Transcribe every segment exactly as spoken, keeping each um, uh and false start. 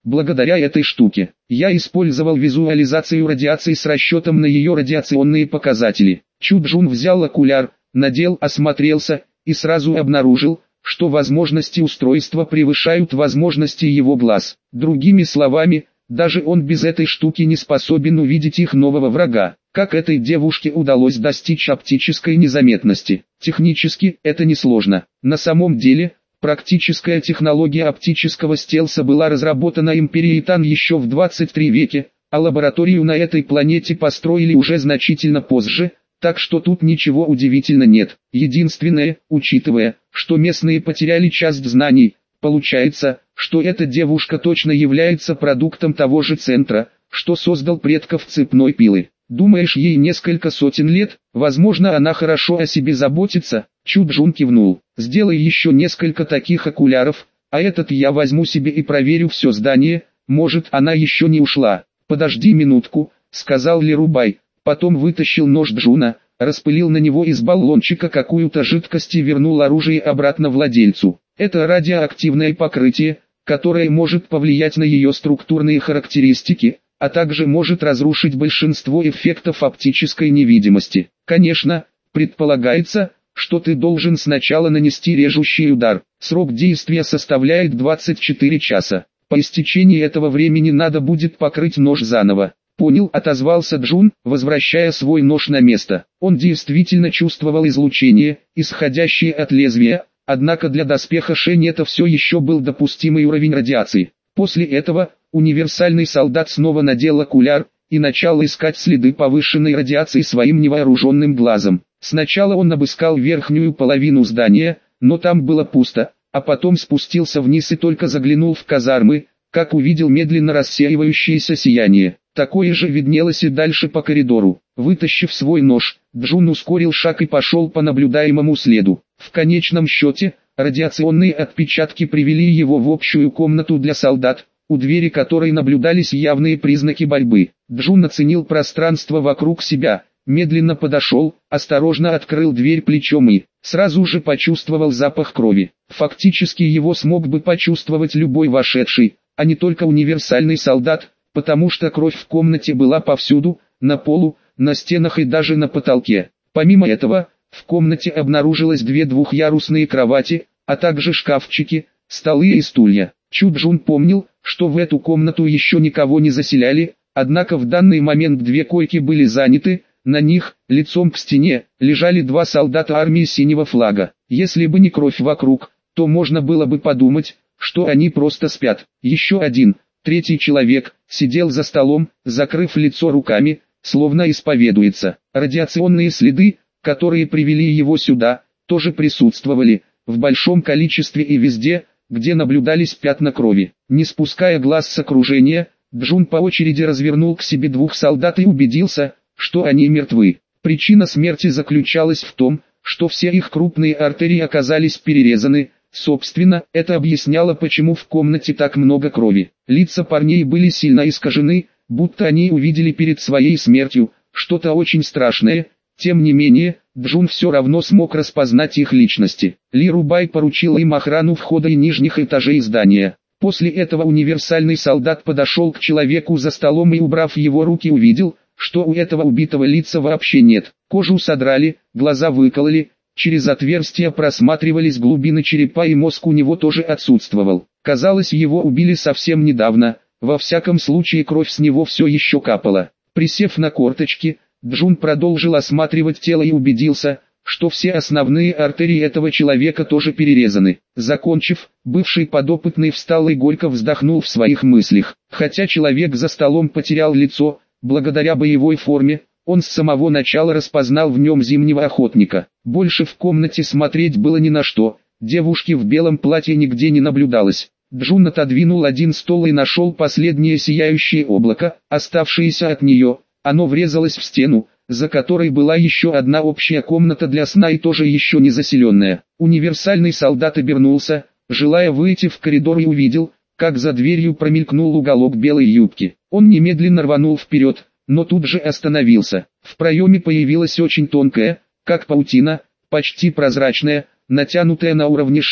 благодаря этой штуке. Я использовал визуализацию радиации с расчетом на ее радиационные показатели. Чу Джун взял окуляр, надел, осмотрелся, и сразу обнаружил, что возможности устройства превышают возможности его глаз. Другими словами, даже он без этой штуки не способен увидеть их нового врага. Как этой девушке удалось достичь оптической незаметности? Технически это несложно. На самом деле, практическая технология оптического стелса была разработана империей Тан еще в двадцать третьем веке, а лабораторию на этой планете построили уже значительно позже, так что тут ничего удивительного нет. Единственное, учитывая, что местные потеряли часть знаний, получается, что эта девушка точно является продуктом того же центра, что создал предков цепной пилы. Думаешь, ей несколько сотен лет? Возможно, она хорошо о себе заботится? Чу Джун кивнул. Сделай еще несколько таких окуляров, а этот я возьму себе и проверю все здание, может, она еще не ушла. Подожди минутку, сказал Ли Рубай, потом вытащил нож Джуна, распылил на него из баллончика какую-то жидкость и вернул оружие обратно владельцу. Это радиоактивное покрытие, которое может повлиять на ее структурные характеристики, а также может разрушить большинство эффектов оптической невидимости. Конечно, предполагается, что ты должен сначала нанести режущий удар. Срок действия составляет двадцать четыре часа. По истечении этого времени надо будет покрыть нож заново. Понял, отозвался Джун, возвращая свой нож на место. Он действительно чувствовал излучение, исходящее от лезвия, однако для доспеха Шэнь это все еще был допустимый уровень радиации. После этого, универсальный солдат снова надел окуляр и начал искать следы повышенной радиации своим невооруженным глазом. Сначала он обыскал верхнюю половину здания, но там было пусто, а потом спустился вниз и только заглянул в казармы, как увидел медленно рассеивающееся сияние. Такое же виднелось и дальше по коридору. Вытащив свой нож, Джун ускорил шаг и пошел по наблюдаемому следу. В конечном счете, радиационные отпечатки привели его в общую комнату для солдат, у двери которой наблюдались явные признаки борьбы. Джун оценил пространство вокруг себя, медленно подошел, осторожно открыл дверь плечом и сразу же почувствовал запах крови. Фактически его смог бы почувствовать любой вошедший, а не только универсальный солдат, потому что кровь в комнате была повсюду, на полу, на стенах и даже на потолке. Помимо этого, в комнате обнаружилось две двухъярусные кровати, а также шкафчики, столы и стулья. Чу Джун помнил, что в эту комнату еще никого не заселяли, однако в данный момент две койки были заняты, на них, лицом к стене, лежали два солдата армии синего флага. Если бы не кровь вокруг, то можно было бы подумать, что они просто спят. Еще один, третий человек, сидел за столом, закрыв лицо руками, словно исповедуется. Радиационные следы, которые привели его сюда, тоже присутствовали, в большом количестве и везде, где наблюдались пятна крови. Не спуская глаз с окружения, Джун по очереди развернул к себе двух солдат и убедился, что они мертвы. Причина смерти заключалась в том, что все их крупные артерии оказались перерезаны. Собственно, это объясняло, почему в комнате так много крови. Лица парней были сильно искажены, будто они увидели перед своей смертью что-то очень страшное. Тем не менее, Джун все равно смог распознать их личности. Ли Рубай поручил им охрану входа и нижних этажей здания. После этого универсальный солдат подошел к человеку за столом и, убрав его руки, увидел, что у этого убитого лица вообще нет. Кожу содрали, глаза выкололи, через отверстия просматривались глубины черепа и мозг у него тоже отсутствовал. Казалось, его убили совсем недавно, во всяком случае кровь с него все еще капала. Присев на корточки, Джун продолжил осматривать тело и убедился, что все основные артерии этого человека тоже перерезаны. Закончив, бывший подопытный встал и горько вздохнул в своих мыслях. Хотя человек за столом потерял лицо, благодаря боевой форме, он с самого начала распознал в нем зимнего охотника. Больше в комнате смотреть было ни на что, девушки в белом платье нигде не наблюдалось. Джун отодвинул один стол и нашел последнее сияющее облако, оставшееся от нее. Оно врезалось в стену, за которой была еще одна общая комната для сна и тоже еще не заселенная. Универсальный солдат обернулся, желая выйти в коридор, и увидел, как за дверью промелькнул уголок белой юбки. Он немедленно рванул вперед, но тут же остановился. В проеме появилась очень тонкая, как паутина, почти прозрачная, натянутая на уровне шеи,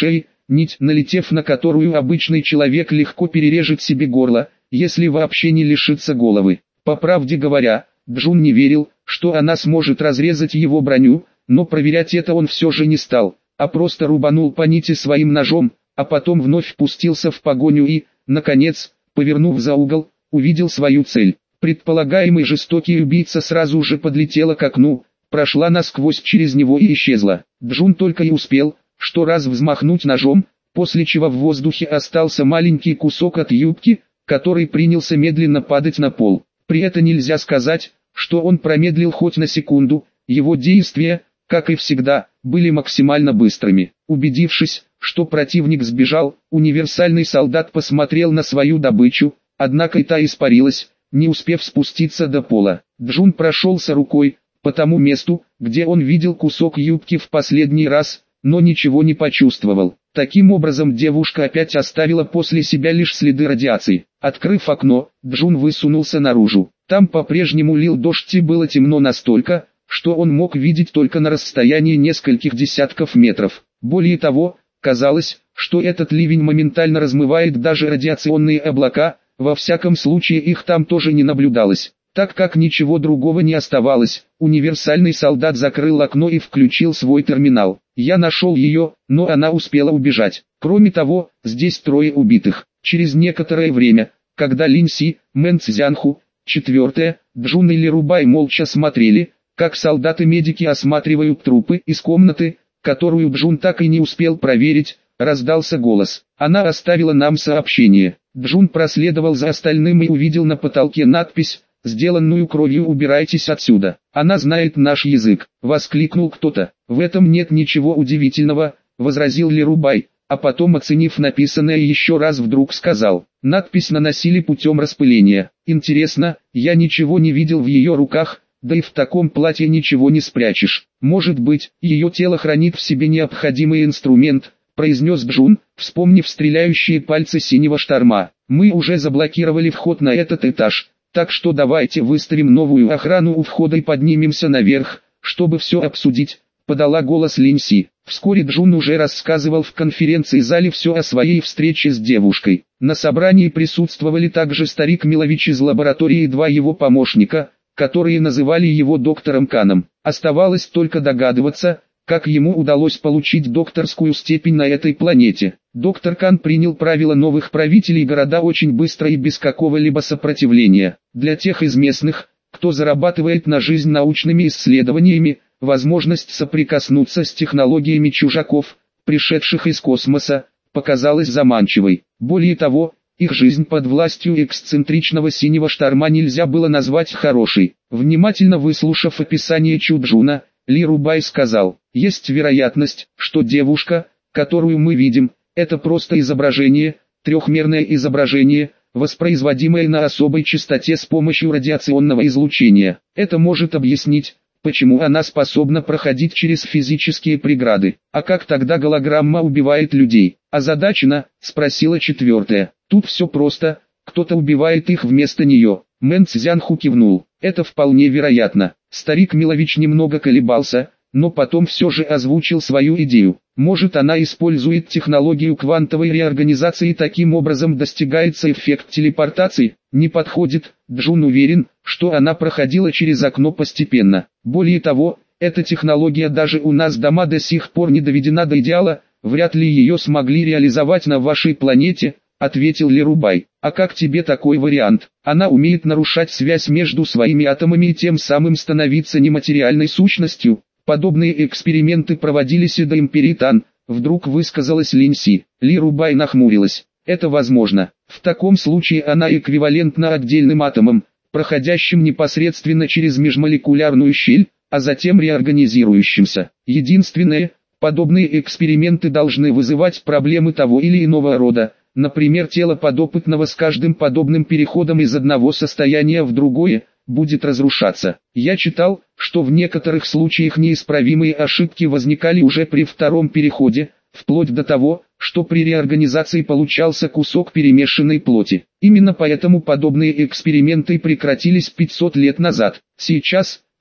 нить, налетев на которую обычный человек легко перережет себе горло, если вообще не лишится головы. По правде говоря, Джун не верил, что она сможет разрезать его броню, но проверять это он все же не стал, а просто рубанул по нити своим ножом, а потом вновь пустился в погоню и, наконец, повернув за угол, увидел свою цель. Предполагаемый жестокий убийца сразу же подлетела к окну, прошла насквозь через него и исчезла. Джун только и успел, что раз взмахнуть ножом, после чего в воздухе остался маленький кусок от юбки, который принялся медленно падать на пол. При этом нельзя сказать, что он промедлил хоть на секунду, его действия, как и всегда, были максимально быстрыми. Убедившись, что противник сбежал, универсальный солдат посмотрел на свою добычу, однако и та испарилась, не успев спуститься до пола. Джун прошелся рукой по тому месту, где он видел кусок юбки в последний раз, но ничего не почувствовал. Таким образом девушка опять оставила после себя лишь следы радиации. Открыв окно, Джун высунулся наружу. Там по-прежнему лил дождь и было темно настолько, что он мог видеть только на расстоянии нескольких десятков метров. Более того, казалось, что этот ливень моментально размывает даже радиационные облака, во всяком случае их там тоже не наблюдалось. Так как ничего другого не оставалось, универсальный солдат закрыл окно и включил свой терминал. Я нашел ее, но она успела убежать. Кроме того, здесь трое убитых. Через некоторое время, когда Линь Си, Мэн Цзянху, четвертое, Джун и Ли Рубай молча смотрели, как солдаты-медики осматривают трупы, из комнаты, которую Джун так и не успел проверить, раздался голос. Она оставила нам сообщение. Джун проследовал за остальным и увидел на потолке надпись, сделанную кровью: «Убирайтесь отсюда». «Она знает наш язык», — воскликнул кто-то. «В этом нет ничего удивительного», — возразил Ли Рубай, а потом, оценив написанное еще раз, вдруг сказал. Надпись наносили путем распыления. Интересно, я ничего не видел в ее руках, да и в таком платье ничего не спрячешь. Может быть, ее тело хранит в себе необходимый инструмент, произнес Джун, вспомнив стреляющие пальцы синего шторма. Мы уже заблокировали вход на этот этаж. Так что давайте выставим новую охрану у входа и поднимемся наверх, чтобы все обсудить», — подала голос Линь Си. Вскоре Джун уже рассказывал в конференции-зале все о своей встрече с девушкой. На собрании присутствовали также старик Милович из лаборатории и два его помощника, которые называли его доктором Каном. Оставалось только догадываться, как ему удалось получить докторскую степень на этой планете. Доктор Кан принял правила новых правителей города очень быстро и без какого-либо сопротивления. Для тех из местных, кто зарабатывает на жизнь научными исследованиями, возможность соприкоснуться с технологиями чужаков, пришедших из космоса, показалась заманчивой. Более того, их жизнь под властью эксцентричного синего шторма нельзя было назвать хорошей. Внимательно выслушав описание Чуджуна, Ли Рубай сказал: «Есть вероятность, что девушка, которую мы видим, это просто изображение, трехмерное изображение, воспроизводимое на особой частоте с помощью радиационного излучения. Это может объяснить, почему она способна проходить через физические преграды. А как тогда голограмма убивает людей?» «Озадачена?» — спросила четвертая. «Тут все просто, кто-то убивает их вместо нее». Мэн Цзянху кивнул. «Это вполне вероятно». Старик Милович немного колебался, но потом все же озвучил свою идею. Может, она использует технологию квантовой реорганизации и таким образом достигается эффект телепортации? Не подходит. Джун уверен, что она проходила через окно постепенно. Более того, эта технология даже у нас дома до сих пор не доведена до идеала, вряд ли ее смогли реализовать на вашей планете, ответил Ли Рубай. А как тебе такой вариант? Она умеет нарушать связь между своими атомами и тем самым становиться нематериальной сущностью. Подобные эксперименты проводились и до Империи Тан, вдруг высказалась Линь Си. Ли Рубай нахмурилась. Это возможно. В таком случае она эквивалентна отдельным атомам, проходящим непосредственно через межмолекулярную щель, а затем реорганизирующимся. Единственное, подобные эксперименты должны вызывать проблемы того или иного рода. Например, тело подопытного с каждым подобным переходом из одного состояния в другое будет разрушаться. Я читал, что в некоторых случаях неисправимые ошибки возникали уже при втором переходе, вплоть до того, что при реорганизации получался кусок перемешанной плоти. Именно поэтому подобные эксперименты прекратились пятьсот лет назад. Сейчас,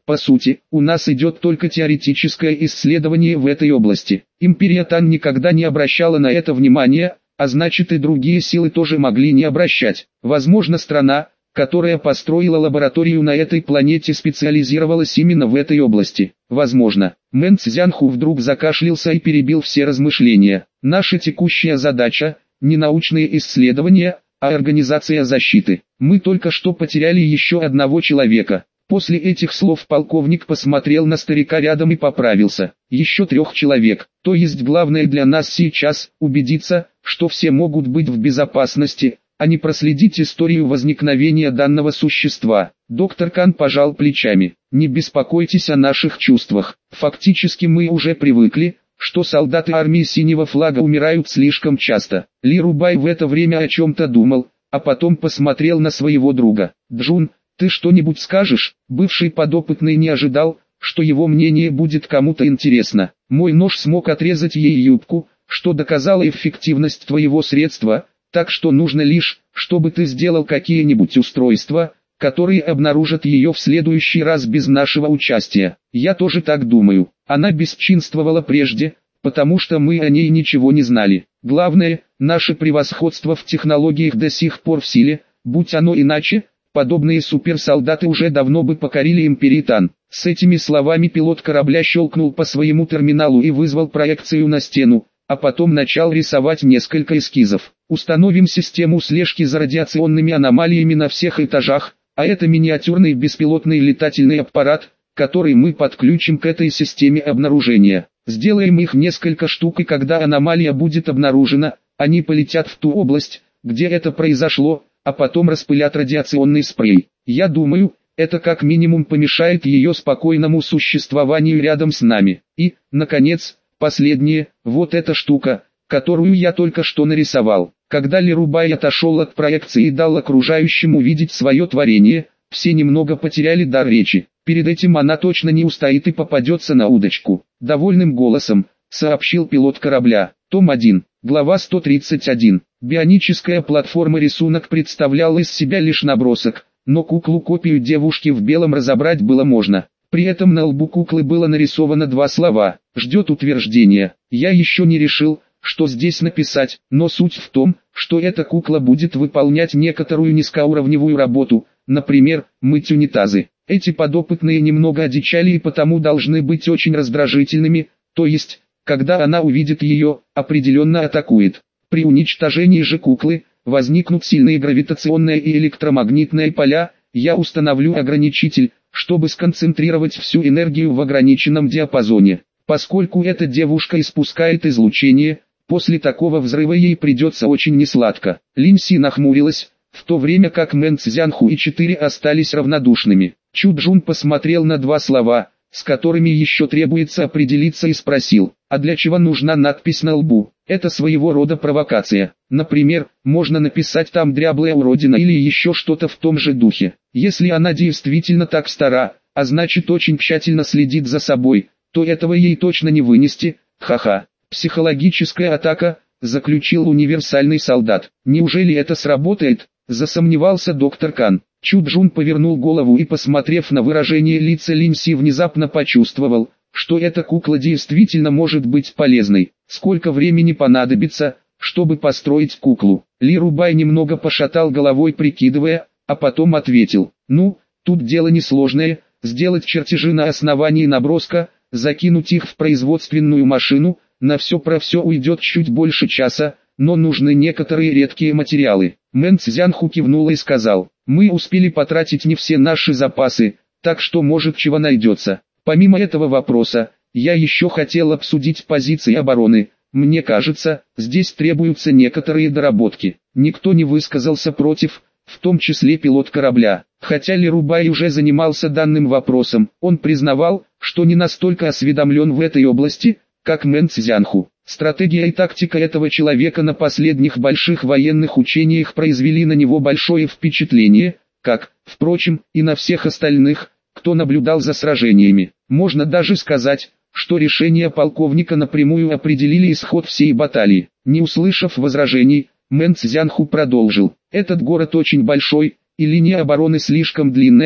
По сути, у нас идет только теоретическое исследование в этой области. Империя Тан никогда не обращала на это внимания, а значит и другие силы тоже могли не обращать. Возможно, страна, которая построила лабораторию на этой планете, специализировалась именно в этой области. Возможно. Мэн Цзянху вдруг закашлялся и перебил все размышления. Наша текущая задача – не научные исследования, а организация защиты. Мы только что потеряли еще одного человека. После этих слов полковник посмотрел на старика рядом и поправился. Еще трех человек. То есть главное для нас сейчас – убедиться, что все могут быть в безопасности, а не проследить историю возникновения данного существа. Доктор Кан пожал плечами. Не беспокойтесь о наших чувствах. Фактически мы уже привыкли, что солдаты армии Синего Флага умирают слишком часто. Ли Рубай в это время о чем-то думал, а потом посмотрел на своего друга. Джун, ты что-нибудь скажешь? Бывший подопытный не ожидал, что его мнение будет кому-то интересно. Мой нож смог отрезать ей юбку, что доказало эффективность твоего средства, так что нужно лишь, чтобы ты сделал какие-нибудь устройства, которые обнаружат ее в следующий раз без нашего участия. Я тоже так думаю. Она бесчинствовала прежде, потому что мы о ней ничего не знали. Главное, наше превосходство в технологиях до сих пор в силе, будь оно иначе, подобные суперсолдаты уже давно бы покорили Империю Тан. С этими словами пилот корабля щелкнул по своему терминалу и вызвал проекцию на стену, а потом начал рисовать несколько эскизов. Установим систему слежки за радиационными аномалиями на всех этажах, а это миниатюрный беспилотный летательный аппарат, который мы подключим к этой системе обнаружения. Сделаем их несколько штук, и когда аномалия будет обнаружена, они полетят в ту область, где это произошло, а потом распылят радиационный спрей. Я думаю, это как минимум помешает ее спокойному существованию рядом с нами. И, наконец, последнее, вот эта штука, которую я только что нарисовал. Когда Ли Рубай отошел от проекции и дал окружающим увидеть свое творение, все немного потеряли дар речи. Перед этим она точно не устоит и попадется на удочку. Довольным голосом сообщил пилот корабля. Том один, глава сто тридцать один. Бионическая платформа. Рисунок представлял из себя лишь набросок, но куклу-копию девушки в белом разобрать было можно. При этом на лбу куклы было нарисовано два слова «Ждет утверждения». Я еще не решил, что здесь написать, но суть в том, что эта кукла будет выполнять некоторую низкоуровневую работу, например, мыть унитазы. Эти подопытные немного одичали и потому должны быть очень раздражительными, то есть, когда она увидит ее, определенно атакует. При уничтожении же куклы, возникнут сильные гравитационные и электромагнитные поля, я установлю ограничитель, чтобы сконцентрировать всю энергию в ограниченном диапазоне. Поскольку эта девушка испускает излучение, после такого взрыва ей придется очень несладко. Лин Си нахмурилась, в то время как Мэн Цзянху и четыре остались равнодушными. Чу Джун посмотрел на два слова, с которыми еще требуется определиться, и спросил, а для чего нужна надпись на лбу? Это своего рода провокация. Например, можно написать там «дряблая уродина» или еще что-то в том же духе. Если она действительно так стара, а значит очень тщательно следит за собой, то этого ей точно не вынести. Ха-ха. Психологическая атака, заключил универсальный солдат. Неужели это сработает? Засомневался доктор Кан. Чу Джун повернул голову и, посмотрев на выражение лица Лин Си, внезапно почувствовал, что эта кукла действительно может быть полезной. Сколько времени понадобится, чтобы построить куклу? Ли Рубай немного пошатал головой, прикидывая, а потом ответил. Ну, тут дело несложное, сделать чертежи на основании наброска, закинуть их в производственную машину, на все про все уйдет чуть больше часа, но нужны некоторые редкие материалы. Мэн Цзянху кивнул и сказал, мы успели потратить не все наши запасы, так что может чего найдется. Помимо этого вопроса, я еще хотел обсудить позиции обороны. Мне кажется, здесь требуются некоторые доработки. Никто не высказался против, в том числе пилот корабля. Хотя Ли Рубай уже занимался данным вопросом, он признавал, что не настолько осведомлен в этой области, как Мэн Цзянху. Стратегия и тактика этого человека на последних больших военных учениях произвели на него большое впечатление, как, впрочем, и на всех остальных, кто наблюдал за сражениями. Можно даже сказать, что решения полковника напрямую определили исход всей баталии. Не услышав возражений, Мэн Цзянху продолжил. Этот город очень большой, и линия обороны слишком длинная,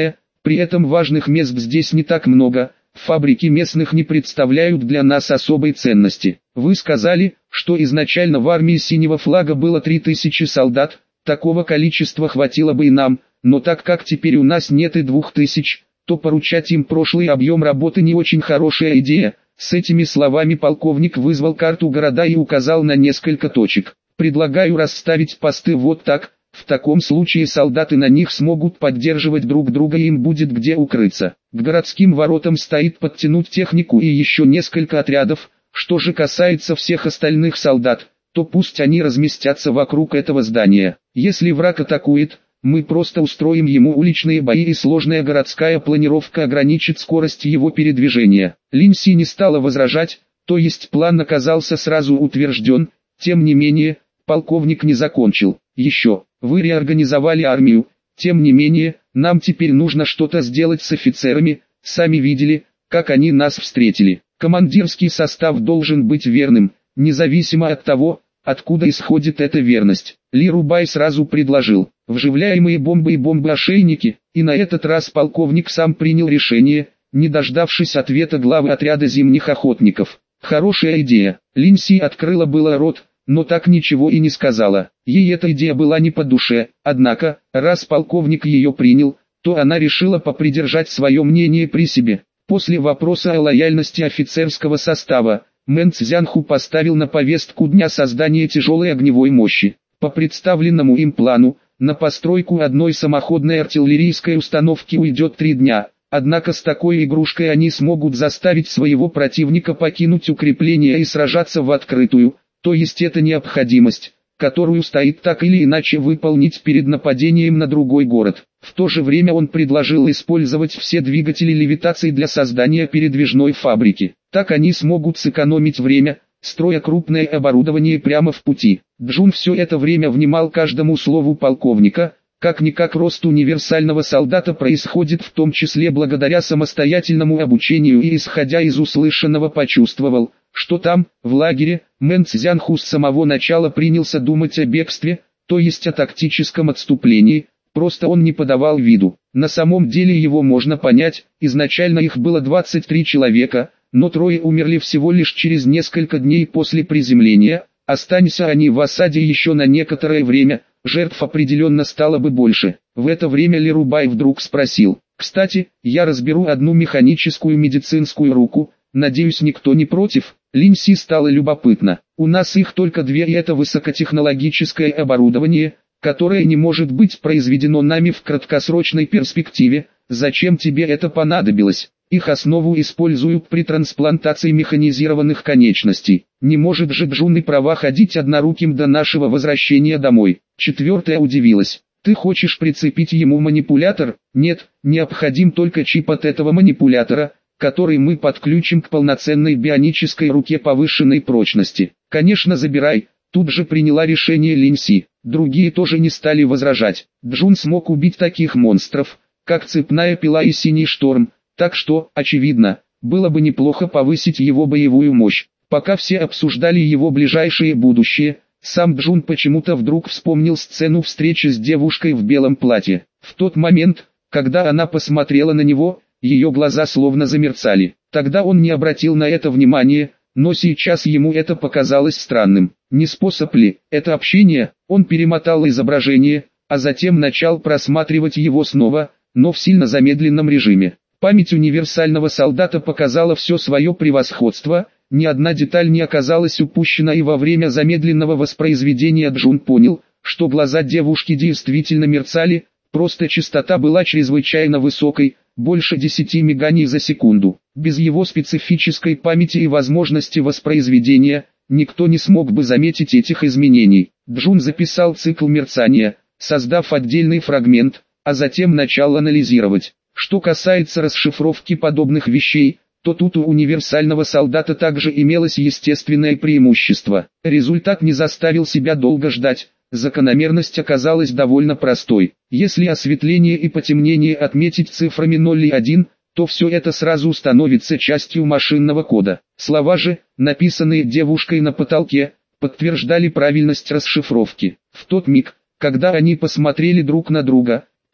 При этом важных мест здесь не так много, фабрики местных не представляют для нас особой ценности. Вы сказали, что изначально в армии синего флага было три тысячи солдат, такого количества хватило бы и нам, но так как теперь у нас нет и двух тысяч, то поручать им прошлый объем работы не очень хорошая идея. С этими словами полковник вызвал карту города и указал на несколько точек. Предлагаю расставить посты вот так, в таком случае солдаты на них смогут поддерживать друг друга и им будет где укрыться. К городским воротам стоит подтянуть технику и еще несколько отрядов. Что же касается всех остальных солдат, то пусть они разместятся вокруг этого здания. Если враг атакует, мы просто устроим ему уличные бои и сложная городская планировка ограничит скорость его передвижения. Линь Си не стала возражать, то есть план оказался сразу утвержден, тем не менее, полковник не закончил. Еще, вы реорганизовали армию, тем не менее, нам теперь нужно что-то сделать с офицерами, сами видели, как они нас встретили. Командирский состав должен быть верным, независимо от того, откуда исходит эта верность. Ли Рубай сразу предложил вживляемые бомбы и бомбы-ошейники, и на этот раз полковник сам принял решение, не дождавшись ответа главы отряда зимних охотников. Хорошая идея. Линь Си открыла было рот, но так ничего и не сказала. Ей эта идея была не по душе, однако, раз полковник ее принял, то она решила попридержать свое мнение при себе. После вопроса о лояльности офицерского состава, Мэн Цзянху поставил на повестку дня создание тяжелой огневой мощи. По представленному им плану, на постройку одной самоходной артиллерийской установки уйдет три дня, однако с такой игрушкой они смогут заставить своего противника покинуть укрепление и сражаться в открытую, то есть это необходимость, которую стоит так или иначе выполнить перед нападением на другой город. В то же время он предложил использовать все двигатели левитации для создания передвижной фабрики. Так они смогут сэкономить время, строя крупное оборудование прямо в пути. Джун все это время внимал каждому слову полковника. Как-никак рост универсального солдата происходит в том числе благодаря самостоятельному обучению и исходя из услышанного почувствовал, что там, в лагере, Мэн Цзянху с самого начала принялся думать о бегстве, то есть о тактическом отступлении, просто он не подавал виду. На самом деле его можно понять, изначально их было двадцать три человека, но трое умерли всего лишь через несколько дней после приземления, останься они в осаде еще на некоторое время, жертв определенно стало бы больше. В это время Ли Рубай вдруг спросил: «Кстати, я разберу одну механическую медицинскую руку, надеюсь никто не против?» Линь Си стало любопытно. «У нас их только две и это высокотехнологическое оборудование, которое не может быть произведено нами в краткосрочной перспективе, зачем тебе это понадобилось? Их основу используют при трансплантации механизированных конечностей. Не может же Джун и права ходить одноруким до нашего возвращения домой». Четвертая удивилась. «Ты хочешь прицепить ему манипулятор?» «Нет, необходим только чип от этого манипулятора, который мы подключим к полноценной бионической руке повышенной прочности». «Конечно, забирай», тут же приняла решение Линь Си. Другие тоже не стали возражать. Джун смог убить таких монстров, как цепная пила и синий шторм, так что, очевидно, было бы неплохо повысить его боевую мощь. Пока все обсуждали его ближайшее будущее, сам Джун почему-то вдруг вспомнил сцену встречи с девушкой в белом платье. В тот момент, когда она посмотрела на него, ее глаза словно замерцали. Тогда он не обратил на это внимания, но сейчас ему это показалось странным. Не способ ли это общение? Он перемотал изображение, а затем начал просматривать его снова, но в сильно замедленном режиме. Память универсального солдата показала все свое превосходство, ни одна деталь не оказалась упущена, и во время замедленного воспроизведения Джун понял, что глаза девушки действительно мерцали, просто частота была чрезвычайно высокой, больше десяти миганий за секунду. Без его специфической памяти и возможности воспроизведения, никто не смог бы заметить этих изменений. Джун записал цикл мерцания, создав отдельный фрагмент, а затем начал анализировать. Что касается расшифровки подобных вещей, то тут у универсального солдата также имелось естественное преимущество. Результат не заставил себя долго ждать, закономерность оказалась довольно простой. Если осветление и потемнение отметить цифрами ноль и один, то все это сразу становится частью машинного кода. Слова же, написанные девушкой на потолке, подтверждали правильность расшифровки. В тот миг, когда они посмотрели друг на друга,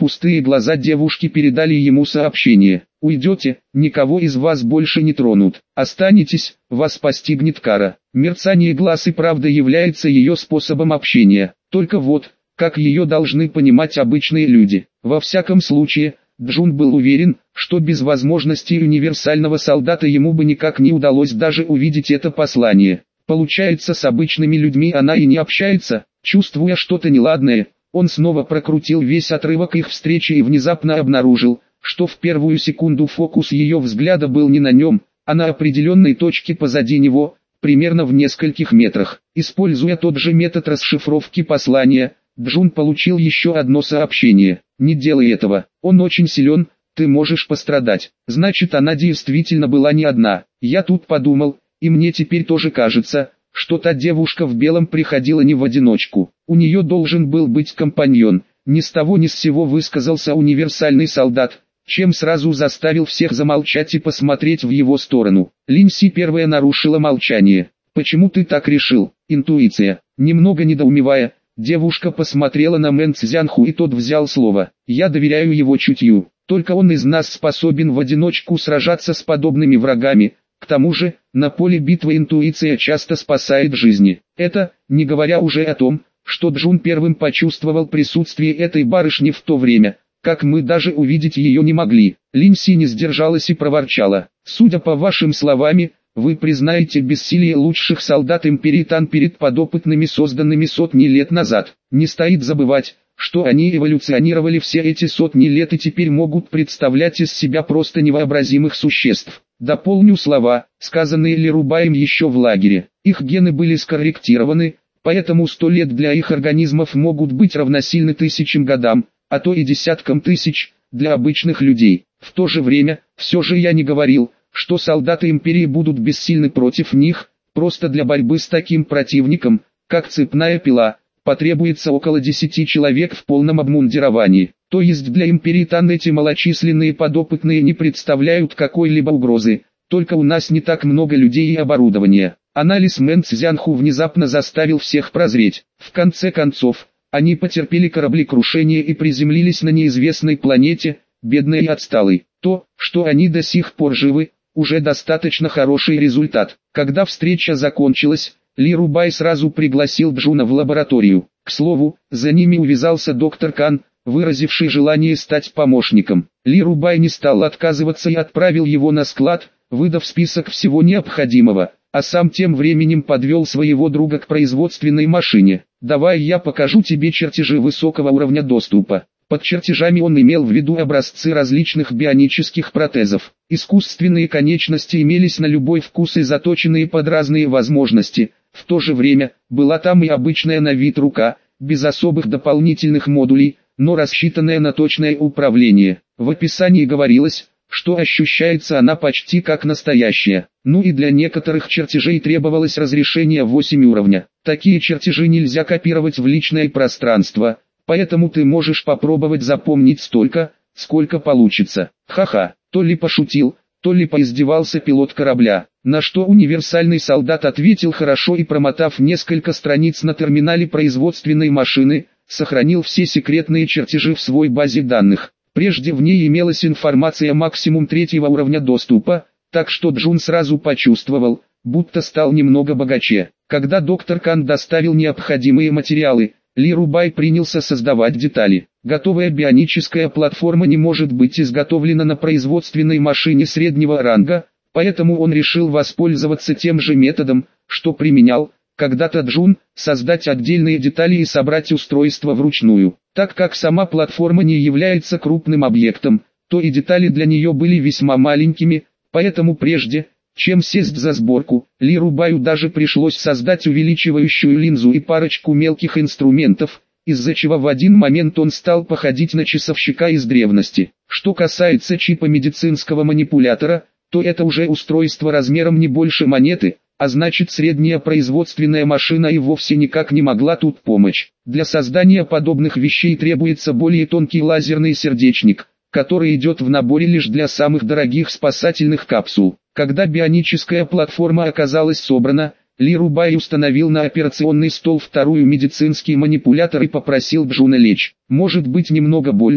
пустые глаза девушки передали ему сообщение. «Уйдете, никого из вас больше не тронут. Останетесь, вас постигнет кара». Мерцание глаз и правда является ее способом общения. Только вот, как ее должны понимать обычные люди. Во всяком случае, Джун был уверен, что без возможности универсального солдата ему бы никак не удалось даже увидеть это послание. Получается, с обычными людьми она и не общается. Чувствуя что-то неладное, он снова прокрутил весь отрывок их встречи и внезапно обнаружил, что в первую секунду фокус ее взгляда был не на нем, а на определенной точке позади него, примерно в нескольких метрах. Используя тот же метод расшифровки послания, Джун получил еще одно сообщение. «Не делай этого, он очень силен, ты можешь пострадать». Значит, она действительно была не одна. Я тут подумал, и мне теперь тоже кажется, что та девушка в белом приходила не в одиночку. У нее должен был быть компаньон. Ни с того ни с сего высказался универсальный солдат, чем сразу заставил всех замолчать и посмотреть в его сторону. Линси первая нарушила молчание. «Почему ты так решил?» «Интуиция». Немного недоумевая, девушка посмотрела на Мэн Цзянху, и тот взял слово. «Я доверяю его чутью. Только он из нас способен в одиночку сражаться с подобными врагами. К тому же, на поле битвы интуиция часто спасает жизни». Это, не говоря уже о том, что Джун первым почувствовал присутствие этой барышни в то время, как мы даже увидеть ее не могли. Линси не сдержалась и проворчала. «Судя по вашим словам, вы признаете бессилие лучших солдат Империи Тан перед подопытными, созданными сотни лет назад. Не стоит забывать, что они эволюционировали все эти сотни лет и теперь могут представлять из себя просто невообразимых существ». Дополню слова, сказанные Лирубаем еще в лагере. Их гены были скорректированы, поэтому сто лет для их организмов могут быть равносильны тысячам годам, а то и десяткам тысяч, для обычных людей. В то же время, все же я не говорил, что солдаты Империи будут бессильны против них. Просто для борьбы с таким противником, как цепная пила, потребуется около десяти человек в полном обмундировании. То есть для Империи Тан эти малочисленные подопытные не представляют какой-либо угрозы, только у нас не так много людей и оборудования. Анализ Мэн Цзянху внезапно заставил всех прозреть. В конце концов, они потерпели кораблекрушение и приземлились на неизвестной планете, бедной и отсталой. То, что они до сих пор живы, уже достаточно хороший результат. Когда встреча закончилась, Ли Рубай сразу пригласил Джуна в лабораторию. К слову, за ними увязался доктор Кан, выразивший желание стать помощником. Ли Рубай не стал отказываться и отправил его на склад, выдав список всего необходимого, а сам тем временем подвел своего друга к производственной машине. «Давай я покажу тебе чертежи высокого уровня доступа». Под чертежами он имел в виду образцы различных бионических протезов. Искусственные конечности имелись на любой вкус и заточенные под разные возможности. В то же время, была там и обычная на вид рука, без особых дополнительных модулей, но рассчитанная на точное управление. В описании говорилось, что ощущается она почти как настоящая. Ну и для некоторых чертежей требовалось разрешение восемь уровня. Такие чертежи нельзя копировать в личное пространство, поэтому ты можешь попробовать запомнить столько, сколько получится. Ха-ха, то ли пошутил, то ли поиздевался пилот корабля. На что универсальный солдат ответил хорошо и, промотав несколько страниц на терминале производственной машины, сохранил все секретные чертежи в своей базе данных. Прежде в ней имелась информация максимум третьего уровня доступа, так что Джун сразу почувствовал, будто стал немного богаче. Когда доктор Кан доставил необходимые материалы, Ли Рубай принялся создавать детали. Готовая бионическая платформа не может быть изготовлена на производственной машине среднего ранга, поэтому он решил воспользоваться тем же методом, что применял когда-то Джун, создать отдельные детали и собрать устройство вручную. Так как сама платформа не является крупным объектом, то и детали для нее были весьма маленькими, поэтому прежде, чем сесть за сборку, Ли Рубаю даже пришлось создать увеличивающую линзу и парочку мелких инструментов, из-за чего в один момент он стал походить на часовщика из древности. Что касается чипа медицинского манипулятора, то это уже устройство размером не больше монеты, а значит средняя производственная машина и вовсе никак не могла тут помочь. Для создания подобных вещей требуется более тонкий лазерный сердечник, который идет в наборе лишь для самых дорогих спасательных капсул. Когда бионическая платформа оказалась собрана, Ли Рубай установил на операционный стол вторую медицинский манипулятор и попросил Джуна лечь. Может быть немного больно,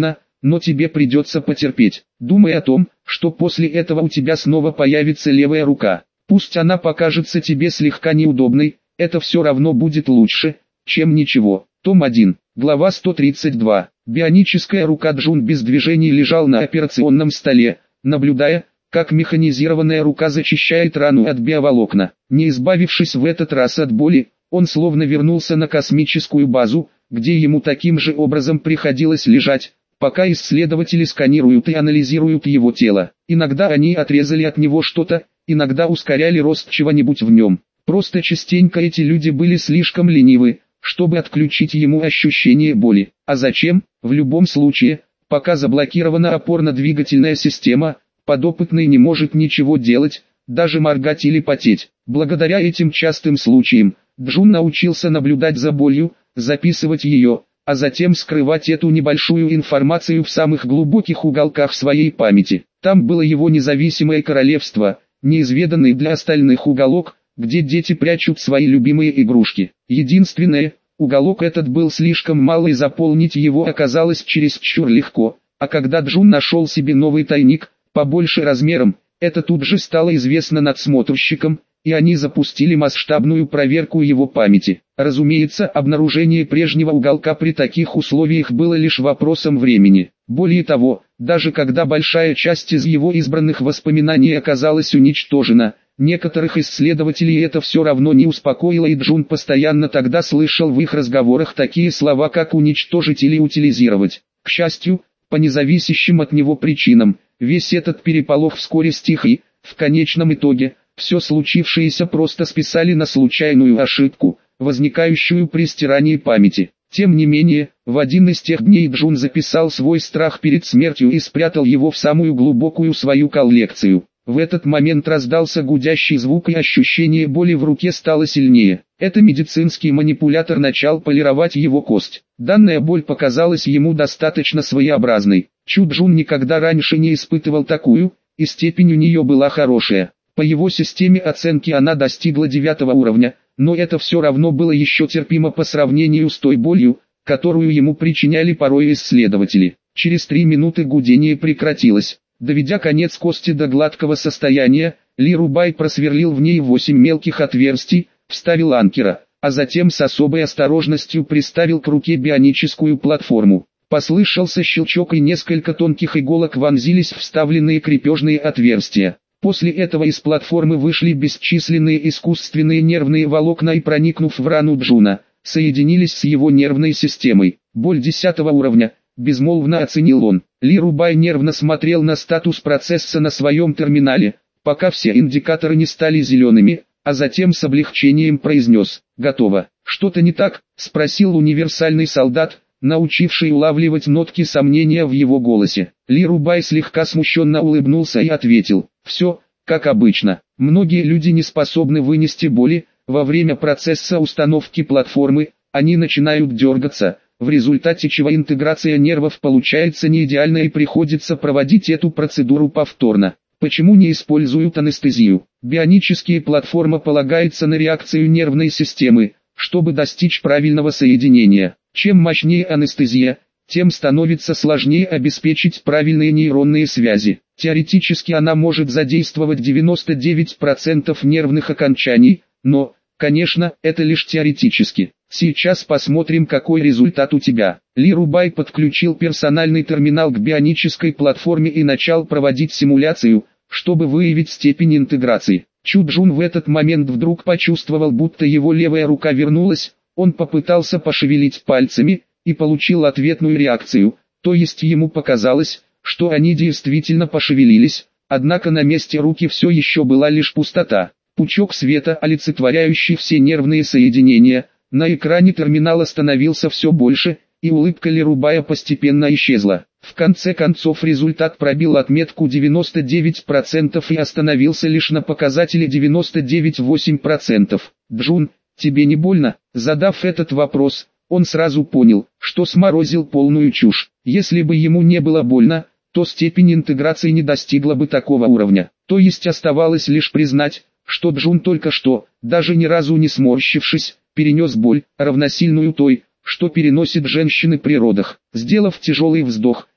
но тебе придется потерпеть. Думай о том, что после этого у тебя снова появится левая рука. Пусть она покажется тебе слегка неудобной, это все равно будет лучше, чем ничего. Том один, глава сто тридцать два. Бионическая рука. Джун без движений лежал на операционном столе, наблюдая, как механизированная рука зачищает рану от биоволокна. Не избавившись в этот раз от боли, он словно вернулся на космическую базу, где ему таким же образом приходилось лежать, пока исследователи сканируют и анализируют его тело. Иногда они отрезали от него что-то, иногда ускоряли рост чего-нибудь в нем. Просто частенько эти люди были слишком ленивы, чтобы отключить ему ощущение боли. А зачем? В любом случае, пока заблокирована опорно-двигательная система, подопытный не может ничего делать, даже моргать или потеть. Благодаря этим частым случаям, Джун научился наблюдать за болью, записывать ее, а затем скрывать эту небольшую информацию в самых глубоких уголках своей памяти. Там было его независимое королевство, неизведанный для остальных уголок, где дети прячут свои любимые игрушки. Единственное, уголок этот был слишком мал и заполнить его оказалось чересчур легко, а когда Джун нашел себе новый тайник, побольше размером, это тут же стало известно надсмотрщикам, и они запустили масштабную проверку его памяти. Разумеется, обнаружение прежнего уголка при таких условиях было лишь вопросом времени. Более того, даже когда большая часть из его избранных воспоминаний оказалась уничтожена, некоторых исследователей это все равно не успокоило, и Джун постоянно тогда слышал в их разговорах такие слова, как «уничтожить» или «утилизировать». К счастью, по независящим от него причинам, весь этот переполох вскоре стих, и, в конечном итоге, все случившееся просто списали на случайную ошибку, возникающую при стирании памяти. Тем не менее, в один из тех дней Джун записал свой страх перед смертью и спрятал его в самую глубокую свою коллекцию. В этот момент раздался гудящий звук, и ощущение боли в руке стало сильнее. Это медицинский манипулятор начал полировать его кость. Данная боль показалась ему достаточно своеобразной. Чу Джун никогда раньше не испытывал такую, и степень у нее была хорошая. По его системе оценки она достигла девятого уровня, но это все равно было еще терпимо по сравнению с той болью, которую ему причиняли порой исследователи. Через три минуты гудение прекратилось. Доведя конец кости до гладкого состояния, Ли Рубай просверлил в ней восемь мелких отверстий, вставил анкера, а затем с особой осторожностью приставил к руке бионическую платформу. Послышался щелчок, и несколько тонких иголок вонзились в вставленные крепежные отверстия. После этого из платформы вышли бесчисленные искусственные нервные волокна и, проникнув в рану Джуна, соединились с его нервной системой. Боль десятого уровня, безмолвно оценил он. Ли Рубай нервно смотрел на статус процесса на своем терминале, пока все индикаторы не стали зелеными, а затем с облегчением произнес: «Готово». «Что-то не так?» – спросил универсальный солдат, научивший улавливать нотки сомнения в его голосе. Ли Рубай слегка смущенно улыбнулся и ответил: «Все, как обычно. Многие люди не способны вынести боли. Во время процесса установки платформы, они начинают дергаться, в результате чего интеграция нервов получается не идеальной и приходится проводить эту процедуру повторно. Почему не используют анестезию? Бионические платформы полагаются на реакцию нервной системы, чтобы достичь правильного соединения. Чем мощнее анестезия, тем становится сложнее обеспечить правильные нейронные связи. Теоретически она может задействовать девяносто девять процентов нервных окончаний, но, конечно, это лишь теоретически. Сейчас посмотрим, какой результат у тебя». Ли Рубай подключил персональный терминал к бионической платформе и начал проводить симуляцию, чтобы выявить степень интеграции. Чу Джун в этот момент вдруг почувствовал, будто его левая рука вернулась. Он попытался пошевелить пальцами и получил ответную реакцию, то есть ему показалось, что они действительно пошевелились, однако на месте руки все еще была лишь пустота. Пучок света, олицетворяющий все нервные соединения, на экране терминала становился все больше, и улыбка Ли Рубая постепенно исчезла. В конце концов результат пробил отметку девяносто девять процентов и остановился лишь на показателе девяносто девять целых восемь десятых процента. «Джун, тебе не больно?» Задав этот вопрос, он сразу понял, что сморозил полную чушь. Если бы ему не было больно, то степень интеграции не достигла бы такого уровня. То есть оставалось лишь признать, что Джун только что, даже ни разу не сморщившись, перенес боль, равносильную той, что переносят женщины при родах. Сделав тяжелый вздох,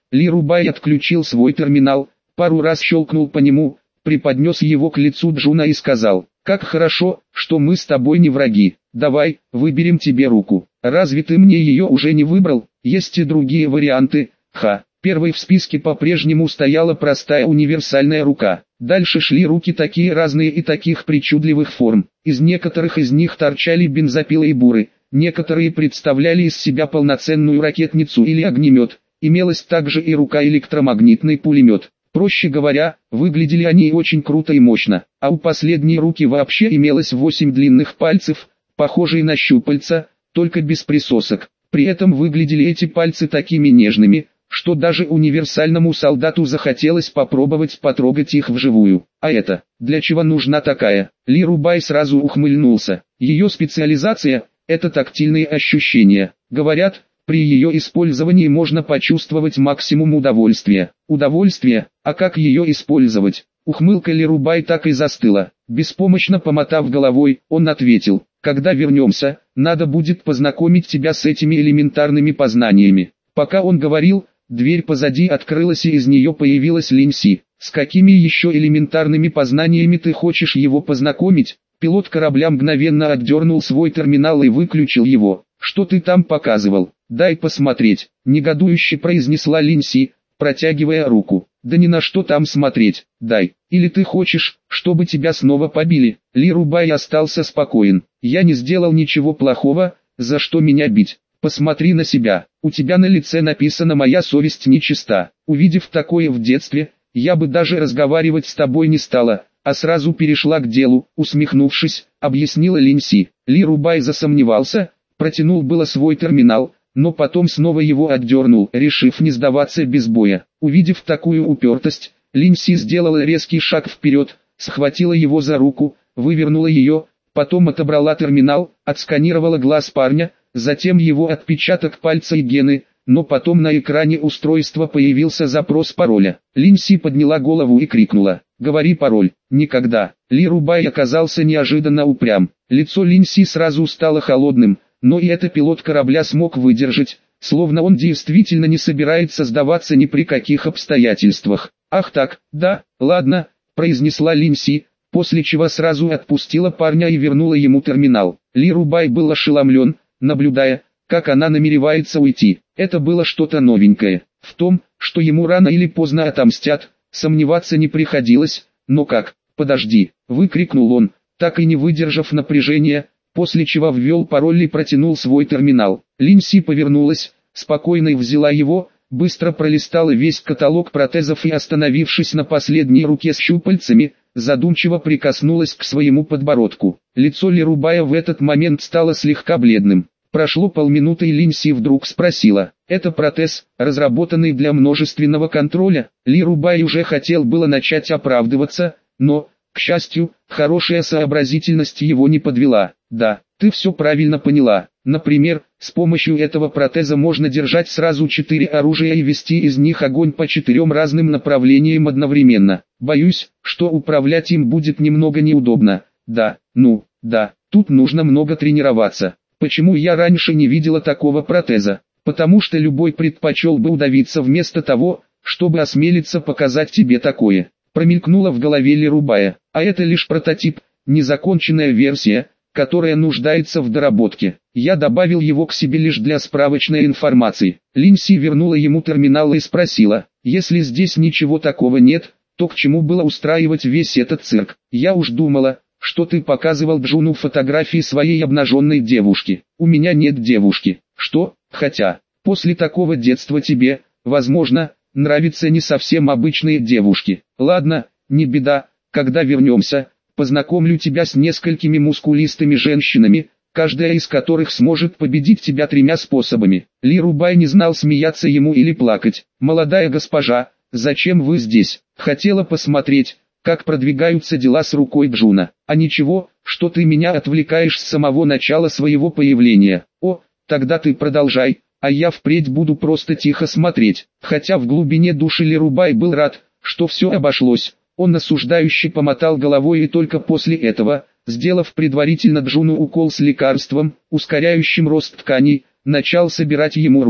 Ли Рубай отключил свой терминал, пару раз щелкнул по нему, приподнес его к лицу Джуна и сказал: «Как хорошо, что мы с тобой не враги. Давай, выберем тебе руку. Разве ты мне ее уже не выбрал? Есть и другие варианты». Ха. Первой в списке по-прежнему стояла простая универсальная рука. Дальше шли руки такие разные и таких причудливых форм. Из некоторых из них торчали бензопилы и буры. Некоторые представляли из себя полноценную ракетницу или огнемет. Имелась также и рука-электромагнитный пулемет. Проще говоря, выглядели они очень круто и мощно, а у последней руки вообще имелось восемь длинных пальцев, похожие на щупальца, только без присосок. При этом выглядели эти пальцы такими нежными, что даже универсальному солдату захотелось попробовать потрогать их вживую. А это, для чего нужна такая? Ли Рубай сразу ухмыльнулся. Ее специализация – это тактильные ощущения. Говорят, при ее использовании можно почувствовать максимум удовольствия. Удовольствие, а как ее использовать? Ухмылка Ли Рубай так и застыла. Беспомощно помотав головой, он ответил: «Когда вернемся, надо будет познакомить тебя с этими элементарными познаниями». Пока он говорил, дверь позади открылась и из нее появилась Линь Си. «С какими еще элементарными познаниями ты хочешь его познакомить?» Пилот корабля мгновенно отдернул свой терминал и выключил его. «Что ты там показывал? Дай посмотреть», — негодующе произнесла Линь Си, протягивая руку. «Да ни на что там смотреть, дай. Или ты хочешь, чтобы тебя снова побили?» Ли Рубай остался спокоен. «Я не сделал ничего плохого, за что меня бить? Посмотри на себя, у тебя на лице написано «моя совесть нечиста». Увидев такое в детстве, я бы даже разговаривать с тобой не стала, а сразу перешла к делу», усмехнувшись, объяснила Линь Си. Ли Рубай засомневался, протянул было свой терминал, но потом снова его отдернул, решив не сдаваться без боя. Увидев такую упертость, Линь Си сделала резкий шаг вперед, схватила его за руку, вывернула ее, потом отобрала терминал, отсканировала глаз парня, затем его отпечаток пальца и гены, но потом на экране устройства появился запрос пароля. Линь Си подняла голову и крикнула: «Говори пароль». «Никогда». Ли Рубай оказался неожиданно упрям. Лицо Линь Си сразу стало холодным, но и это пилот корабля смог выдержать, словно он действительно не собирается сдаваться ни при каких обстоятельствах. «Ах так, да, ладно», — произнесла Линь Си, после чего сразу отпустила парня и вернула ему терминал. Ли Рубай был ошеломлен, наблюдая, как она намеревается уйти. Это было что-то новенькое. В том, что ему рано или поздно отомстят, сомневаться не приходилось. «Но как? Подожди!» — выкрикнул он, так и не выдержав напряжения, после чего ввел пароль и протянул свой терминал. Линь Си повернулась, спокойно взяла его, быстро пролистала весь каталог протезов и, остановившись на последней руке с щупальцами, задумчиво прикоснулась к своему подбородку. Лицо Ли Рубая в этот момент стало слегка бледным. Прошло полминуты и Линь Си вдруг спросила: «Это протез, разработанный для множественного контроля?» Ли Рубай уже хотел было начать оправдываться, но, к счастью, хорошая сообразительность его не подвела. «Да, ты все правильно поняла. Например, с помощью этого протеза можно держать сразу четыре оружия и вести из них огонь по четырем разным направлениям одновременно. Боюсь, что управлять им будет немного неудобно». «Да, ну, да, тут нужно много тренироваться. Почему я раньше не видела такого протеза? Потому что любой предпочел бы удавиться вместо того, чтобы осмелиться показать тебе такое». Промелькнуло в голове Ли Рубая. «А это лишь прототип, незаконченная версия, которая нуждается в доработке. Я добавил его к себе лишь для справочной информации». Линь Си вернула ему терминал и спросила: «Если здесь ничего такого нет, то к чему было устраивать весь этот цирк? Я уж думала, что ты показывал Джуну фотографии своей обнаженной девушки. У меня нет девушки». «Что? Хотя, после такого детства тебе, возможно, нравятся не совсем обычные девушки. Ладно, не беда, когда вернемся, познакомлю тебя с несколькими мускулистыми женщинами, каждая из которых сможет победить тебя тремя способами». Ли Рубай не знал, смеяться ему или плакать. «Молодая госпожа, зачем вы здесь? Хотела посмотреть, как продвигаются дела с рукой Джуна. А ничего, что ты меня отвлекаешь с самого начала своего появления. О, тогда ты продолжай, а я впредь буду просто тихо смотреть». Хотя в глубине души Ли Рубай был рад, что все обошлось, он осуждающе помотал головой и только после этого, сделав предварительно Джуну укол с лекарством, ускоряющим рост тканей, начал собирать ему руку.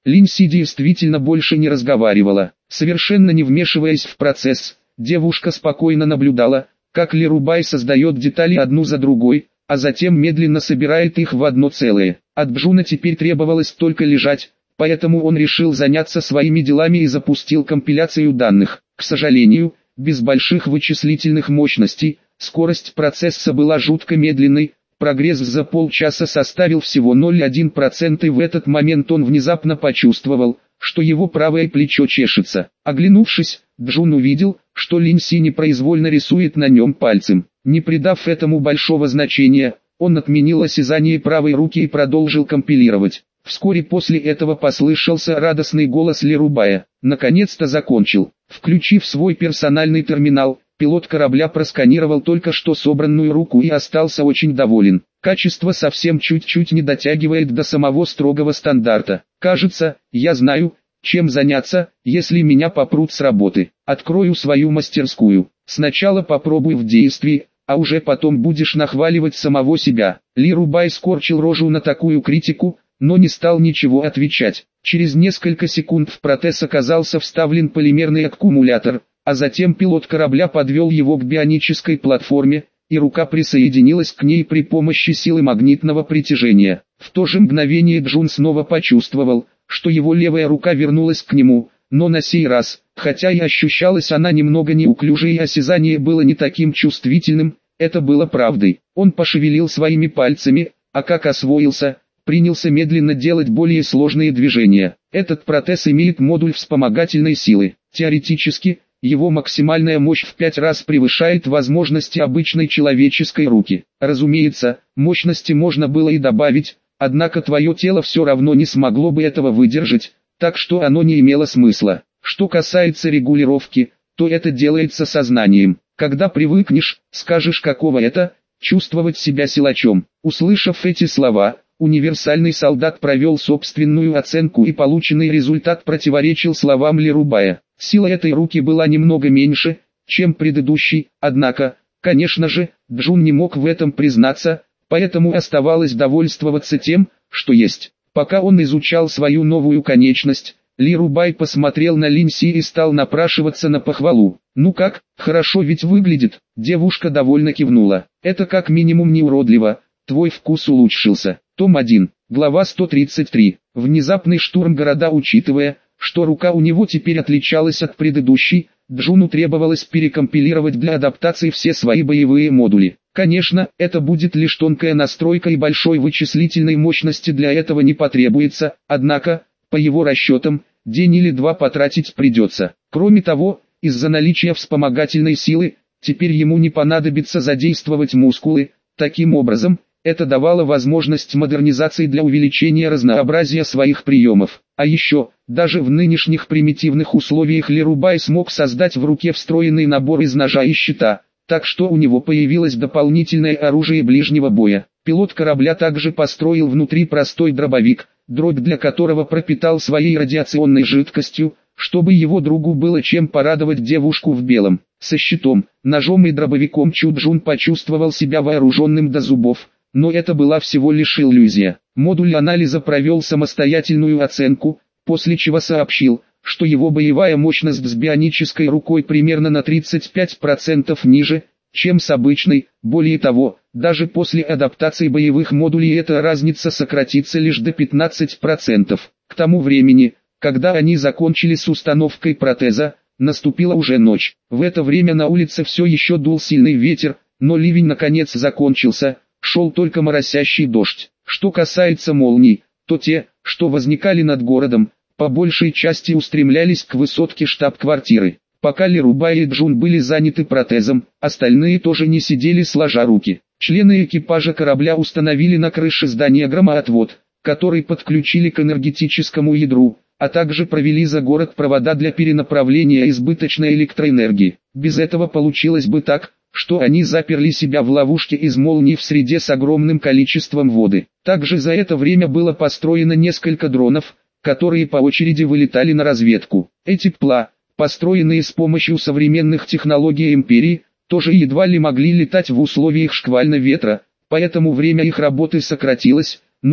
Линь Си действительно больше не разговаривала. Совершенно не вмешиваясь в процесс, девушка спокойно наблюдала, как Ли Рубай создает детали одну за другой, а затем медленно собирает их в одно целое. От Джуна теперь требовалось только лежать, поэтому он решил заняться своими делами и запустил компиляцию данных. К сожалению, без больших вычислительных мощностей, скорость процесса была жутко медленной, прогресс за полчаса составил всего ноль целых одна десятая процента, и в этот момент он внезапно почувствовал, что его правое плечо чешется. Оглянувшись, Джун увидел, что Линь Си непроизвольно рисует на нем пальцем. Не придав этому большого значения, он отменил осязание правой руки и продолжил компилировать. Вскоре после этого послышался радостный голос Ли Рубая. Наконец-то закончил. Включив свой персональный терминал, пилот корабля просканировал только что собранную руку и остался очень доволен. Качество совсем чуть-чуть не дотягивает до самого строгого стандарта. Кажется, я знаю, чем заняться, если меня попрут с работы. Открою свою мастерскую. Сначала попробуй в действии, а уже потом будешь нахваливать самого себя. Ли Рубай скорчил рожу на такую критику, но не стал ничего отвечать. Через несколько секунд в протез оказался вставлен полимерный аккумулятор, а затем пилот корабля подвел его к бионической платформе, и рука присоединилась к ней при помощи силы магнитного притяжения. В то же мгновение Джун снова почувствовал, что его левая рука вернулась к нему, но на сей раз, хотя и ощущалась она немного неуклюжей и осязание было не таким чувствительным, это было правдой. Он пошевелил своими пальцами, а как освоился, принялся медленно делать более сложные движения. Этот протез имеет модуль вспомогательной силы. Теоретически, его максимальная мощь в пять раз превышает возможности обычной человеческой руки. Разумеется, мощности можно было и добавить, однако твое тело все равно не смогло бы этого выдержать, так что оно не имело смысла. Что касается регулировки, то это делается сознанием. Когда привыкнешь, скажешь, каково это – чувствовать себя силачом. Услышав эти слова, универсальный солдат провел собственную оценку, и полученный результат противоречил словам Ли Рубая. Сила этой руки была немного меньше, чем предыдущей, однако, конечно же, Джун не мог в этом признаться, поэтому оставалось довольствоваться тем, что есть. Пока он изучал свою новую конечность, Ли Рубай посмотрел на Линь Си и стал напрашиваться на похвалу. «Ну как, хорошо ведь выглядит?» Девушка довольно кивнула. «Это как минимум не уродливо, твой вкус улучшился». Том один, глава сто тридцать три. Внезапный штурм города. Учитывая, что рука у него теперь отличалась от предыдущей, Джуну требовалось перекомпилировать для адаптации все свои боевые модули. Конечно, это будет лишь тонкая настройка и большой вычислительной мощности для этого не потребуется, однако, по его расчетам, день или два потратить придется. Кроме того, из-за наличия вспомогательной силы, теперь ему не понадобится задействовать мускулы. Таким образом, это давало возможность модернизации для увеличения разнообразия своих приемов. А еще, даже в нынешних примитивных условиях Ли Рубай смог создать в руке встроенный набор из ножа и щита, так что у него появилось дополнительное оружие ближнего боя. Пилот корабля также построил внутри простой дробовик, дробь для которого пропитал своей радиационной жидкостью, чтобы его другу было чем порадовать девушку в белом. Со щитом, ножом и дробовиком Чу Джун почувствовал себя вооруженным до зубов. Но это была всего лишь иллюзия. Модуль анализа провел самостоятельную оценку, после чего сообщил, что его боевая мощность с бионической рукой примерно на тридцать пять процентов ниже, чем с обычной. Более того, даже после адаптации боевых модулей эта разница сократится лишь до пятнадцати процентов. К тому времени, когда они закончили с установкой протеза, наступила уже ночь. В это время на улице все еще дул сильный ветер, но ливень наконец закончился. Шел только моросящий дождь. Что касается молний, то те, что возникали над городом, по большей части устремлялись к высотке штаб-квартиры. Пока Ли Рубай и Джун были заняты протезом, остальные тоже не сидели сложа руки. Члены экипажа корабля установили на крыше здания громоотвод, который подключили к энергетическому ядру, а также провели за город провода для перенаправления избыточной электроэнергии. Без этого получилось бы так, что они заперли себя в ловушке из молний в среде с огромным количеством воды. Также за это время было построено несколько дронов, которые по очереди вылетали на разведку. Эти ПЛА, построенные с помощью современных технологий Империи, тоже едва ли могли летать в условиях шквального ветра, поэтому время их работы сократилось, но,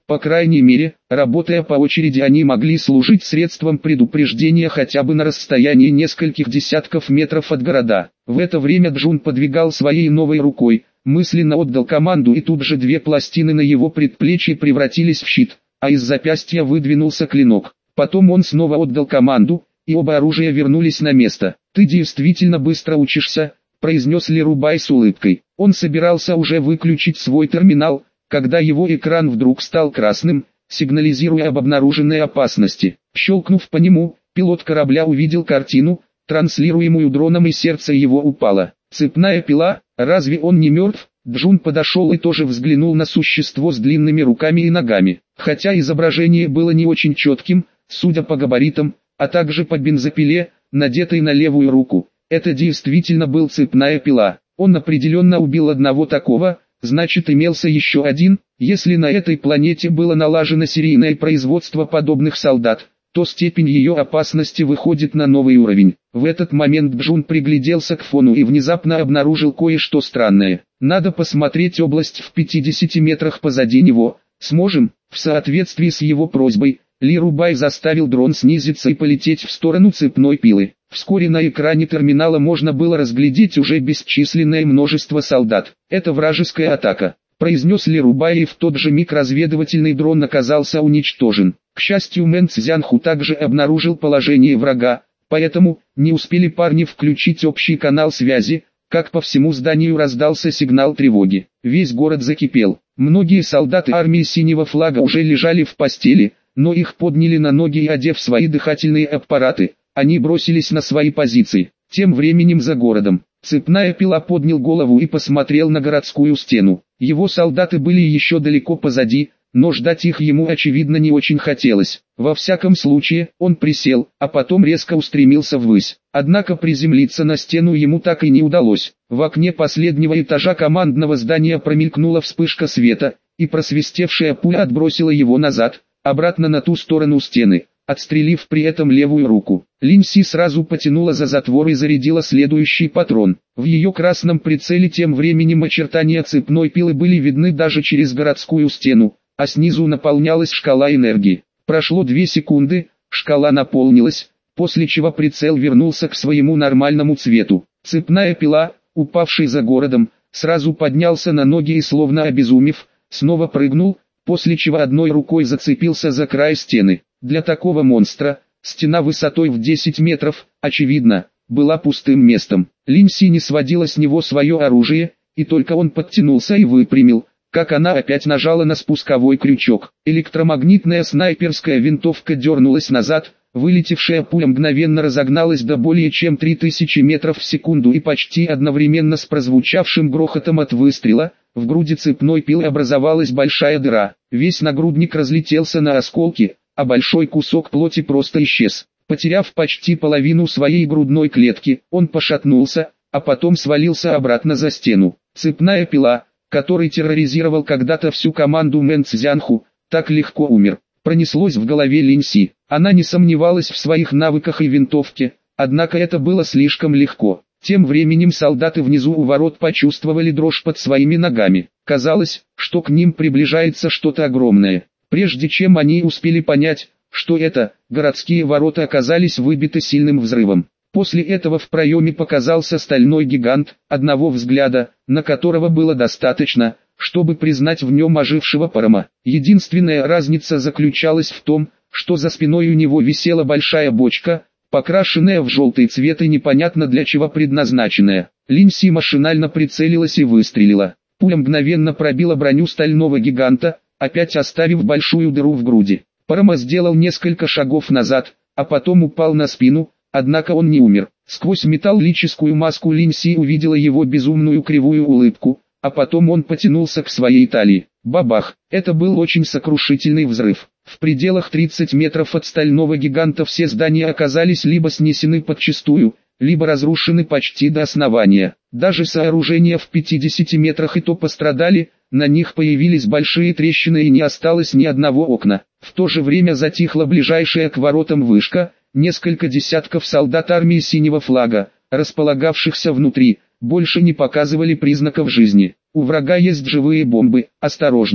По крайней мере, работая по очереди, они могли служить средством предупреждения хотя бы на расстоянии нескольких десятков метров от города. В это время Джун подвигал своей новой рукой, мысленно отдал команду, и тут же две пластины на его предплечье превратились в щит, а из запястья выдвинулся клинок. Потом он снова отдал команду, и оба оружия вернулись на место. «Ты действительно быстро учишься», — произнес Лерубай с улыбкой. Он собирался уже выключить свой терминал, когда его экран вдруг стал красным, сигнализируя об обнаруженной опасности. Щелкнув по нему, пилот корабля увидел картину, транслируемую дроном, и сердце его упало. «Цепная пила, разве он не мертв?» Джун подошел и тоже взглянул на существо с длинными руками и ногами. Хотя изображение было не очень четким, судя по габаритам, а также по бензопиле, надетой на левую руку, это действительно был цепная пила. Он определенно убил одного такого, значит имелся еще один. Если на этой планете было налажено серийное производство подобных солдат, то степень ее опасности выходит на новый уровень. В этот момент Джун пригляделся к фону и внезапно обнаружил кое-что странное. «Надо посмотреть область в пятидесяти метрах позади него. Сможем?» В соответствии с его просьбой, Лерубай заставил дрон снизиться и полететь в сторону цепной пилы. Вскоре на экране терминала можно было разглядеть уже бесчисленное множество солдат. «Это вражеская атака», — произнес Лерубай, и в тот же миг разведывательный дрон оказался уничтожен. К счастью, Мэн Цзянху также обнаружил положение врага, поэтому не успели парни включить общий канал связи, как по всему зданию раздался сигнал тревоги. Весь город закипел. Многие солдаты армии синего флага уже лежали в постели, но их подняли на ноги и, одев свои дыхательные аппараты, они бросились на свои позиции. Тем временем за городом, цепная пила поднял голову и посмотрел на городскую стену. Его солдаты были еще далеко позади, но ждать их ему очевидно не очень хотелось. Во всяком случае, он присел, а потом резко устремился ввысь. Однако приземлиться на стену ему так и не удалось. В окне последнего этажа командного здания промелькнула вспышка света, и просвистевшая пуля отбросила его назад, обратно на ту сторону стены, отстрелив при этом левую руку. Линь Си сразу потянула за затвор и зарядила следующий патрон. В ее красном прицеле тем временем очертания цепной пилы были видны даже через городскую стену, а снизу наполнялась шкала энергии. Прошло две секунды, шкала наполнилась, после чего прицел вернулся к своему нормальному цвету. Цепная пила, упавший за городом, сразу поднялся на ноги и, словно обезумев, снова прыгнул, после чего одной рукой зацепился за край стены. Для такого монстра, стена высотой в десять метров, очевидно, была пустым местом. Линь Си не сводила с него свое оружие, и только он подтянулся и выпрямил, как она опять нажала на спусковой крючок. Электромагнитная снайперская винтовка дернулась назад, вылетевшая пуля мгновенно разогналась до более чем три тысячи метров в секунду, и почти одновременно с прозвучавшим грохотом от выстрела, в груди цепной пилы образовалась большая дыра. Весь нагрудник разлетелся на осколки, а большой кусок плоти просто исчез. Потеряв почти половину своей грудной клетки, он пошатнулся, а потом свалился обратно за стену. Цепная пила, который терроризировал когда-то всю команду Мэн Цзянху, так легко умер. Пронеслось в голове Линь Си. Она не сомневалась в своих навыках и винтовке, однако это было слишком легко. Тем временем солдаты внизу у ворот почувствовали дрожь под своими ногами. Казалось, что к ним приближается что-то огромное. Прежде чем они успели понять, что это, городские ворота оказались выбиты сильным взрывом. После этого в проеме показался стальной гигант, одного взгляда, на которого было достаточно, чтобы признать в нем ожившего Парама. Единственная разница заключалась в том, что за спиной у него висела большая бочка, покрашенная в желтый цвет и непонятно для чего предназначенная. Линь Си машинально прицелилась и выстрелила. Пуля мгновенно пробила броню стального гиганта, опять оставив большую дыру в груди. Парама сделал несколько шагов назад, а потом упал на спину, однако он не умер. Сквозь металлическую маску Линь Си увидела его безумную кривую улыбку, а потом он потянулся к своей талии. Бабах! Это был очень сокрушительный взрыв. В пределах тридцати метров от стального гиганта все здания оказались либо снесены подчистую, либо разрушены почти до основания. Даже сооружения в пятидесяти метрах и то пострадали, на них появились большие трещины и не осталось ни одного окна. В то же время затихла ближайшая к воротам вышка, несколько десятков солдат армии синего флага, располагавшихся внутри, больше не показывали признаков жизни. У врага есть живые бомбы, осторожнее.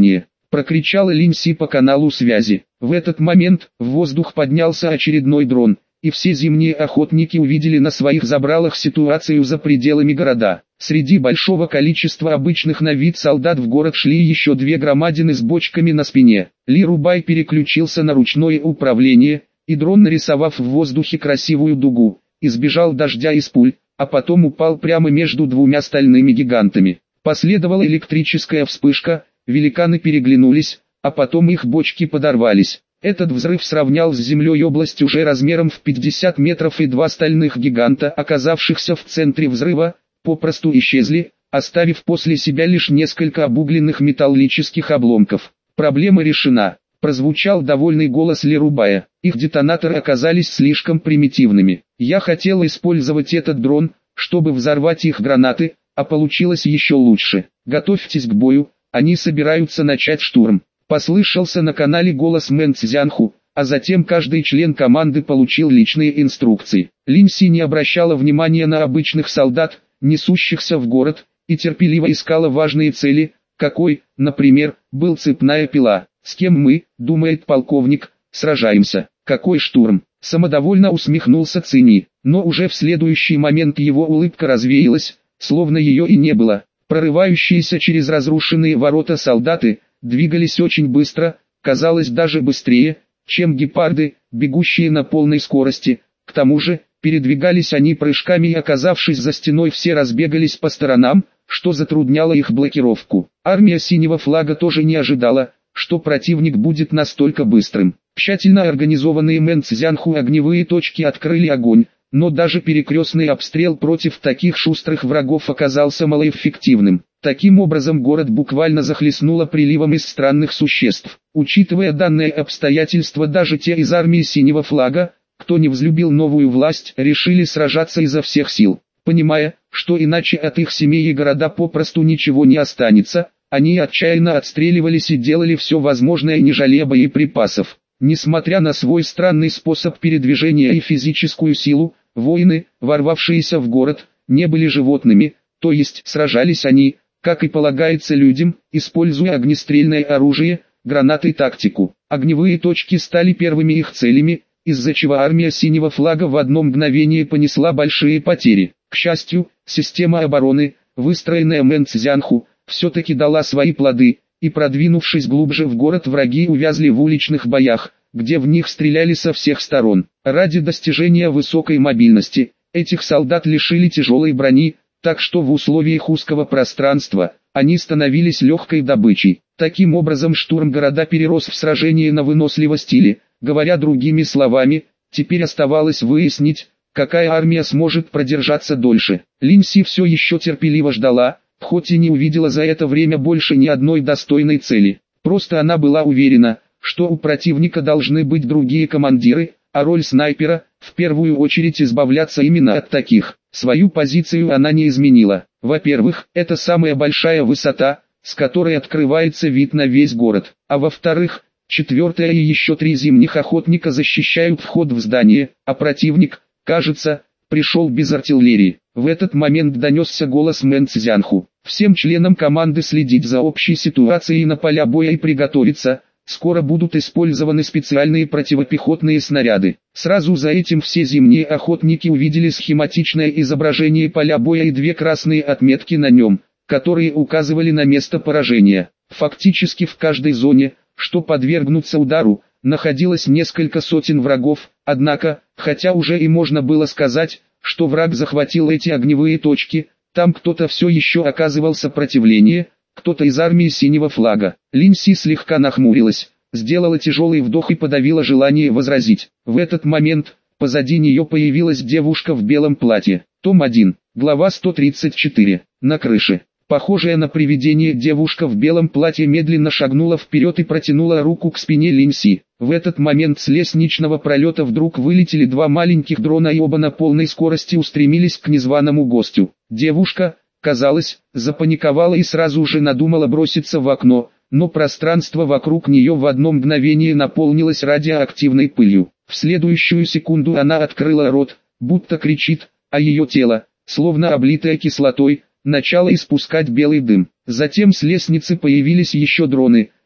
прокричала Линси по каналу связи. В этот момент в воздух поднялся очередной дрон, и все зимние охотники увидели на своих забралах ситуацию за пределами города. Среди большого количества обычных на вид солдат в город шли еще две громадины с бочками на спине. Ли Рубай переключился на ручное управление, и дрон, нарисовав в воздухе красивую дугу, избежал дождя из пуль, а потом упал прямо между двумя стальными гигантами. Последовала электрическая вспышка, великаны переглянулись, а потом их бочки подорвались. Этот взрыв сравнял с землей область уже размером в пятьдесят метров, и два стальных гиганта, оказавшихся в центре взрыва, попросту исчезли, оставив после себя лишь несколько обугленных металлических обломков. Проблема решена. Прозвучал довольный голос Ли Рубая. Их детонаторы оказались слишком примитивными. Я хотел использовать этот дрон, чтобы взорвать их гранаты, а получилось еще лучше. Готовьтесь к бою, они собираются начать штурм. Послышался на канале голос Мэн Цзянху, а затем каждый член команды получил личные инструкции. Линси не обращала внимания на обычных солдат, несущихся в город, и терпеливо искала важные цели, какой, например, был цепная пила. «С кем мы, — думает полковник, — сражаемся? Какой штурм?» Самодовольно усмехнулся Цини, но уже в следующий момент его улыбка развеялась, словно ее и не было. Прорывающиеся через разрушенные ворота солдаты двигались очень быстро, казалось даже быстрее, чем гепарды, бегущие на полной скорости. К тому же, передвигались они прыжками, и, оказавшись за стеной, все разбегались по сторонам, что затрудняло их блокировку. Армия синего флага тоже не ожидала, что противник будет настолько быстрым. Тщательно организованные Мэн Цзянху огневые точки открыли огонь, но даже перекрестный обстрел против таких шустрых врагов оказался малоэффективным. Таким образом, город буквально захлестнуло приливом из странных существ. Учитывая данное обстоятельство, даже те из армии синего флага, кто не взлюбил новую власть, решили сражаться изо всех сил. Понимая, что иначе от их семей и города попросту ничего не останется, они отчаянно отстреливались и делали все возможное, не жалея боеприпасов. Несмотря на свой странный способ передвижения и физическую силу, воины, ворвавшиеся в город, не были животными, то есть сражались они, как и полагается людям, используя огнестрельное оружие, гранаты и тактику. Огневые точки стали первыми их целями, из-за чего армия синего флага в одно мгновение понесла большие потери. К счастью, система обороны, выстроенная Мэн Цзянху, все-таки дала свои плоды, и, продвинувшись глубже в город, враги увязли в уличных боях, где в них стреляли со всех сторон. Ради достижения высокой мобильности, этих солдат лишили тяжелой брони, так что в условиях узкого пространства, они становились легкой добычей. Таким образом, штурм города перерос в сражение на выносливость или, говоря другими словами, теперь оставалось выяснить, какая армия сможет продержаться дольше. Линси все еще терпеливо ждала, хоть и не увидела за это время больше ни одной достойной цели. Просто она была уверена, что у противника должны быть другие командиры, а роль снайпера, в первую очередь, избавляться именно от таких. Свою позицию она не изменила. Во-первых, это самая большая высота, с которой открывается вид на весь город. А во-вторых, четвертая и еще три зимних охотника защищают вход в здание, а противник, кажется, пришел без артиллерии. В этот момент донесся голос Мэн Цзянху. Всем членам команды следить за общей ситуацией на поля боя и приготовиться. Скоро будут использованы специальные противопехотные снаряды. Сразу за этим все зимние охотники увидели схематичное изображение поля боя и две красные отметки на нем, которые указывали на место поражения. Фактически в каждой зоне, что подвергнутся удару, находилось несколько сотен врагов, однако, хотя уже и можно было сказать, что враг захватил эти огневые точки, там кто-то все еще оказывал сопротивление, кто-то из армии синего флага. Линси слегка нахмурилась, сделала тяжелый вдох и подавила желание возразить. В этот момент, позади нее появилась девушка в белом платье. Том один, глава сто тридцать четыре. На крыше. Похожая на привидение девушка в белом платье медленно шагнула вперед и протянула руку к спине Линси. В этот момент с лестничного пролета вдруг вылетели два маленьких дрона и оба на полной скорости устремились к незваному гостю. Девушка, казалось, запаниковала и сразу же надумала броситься в окно, но пространство вокруг нее в одно мгновение наполнилось радиоактивной пылью. В следующую секунду она открыла рот, будто кричит, а ее тело, словно облитое кислотой, начало испускать белый дым. Затем с лестницы появились еще дроны,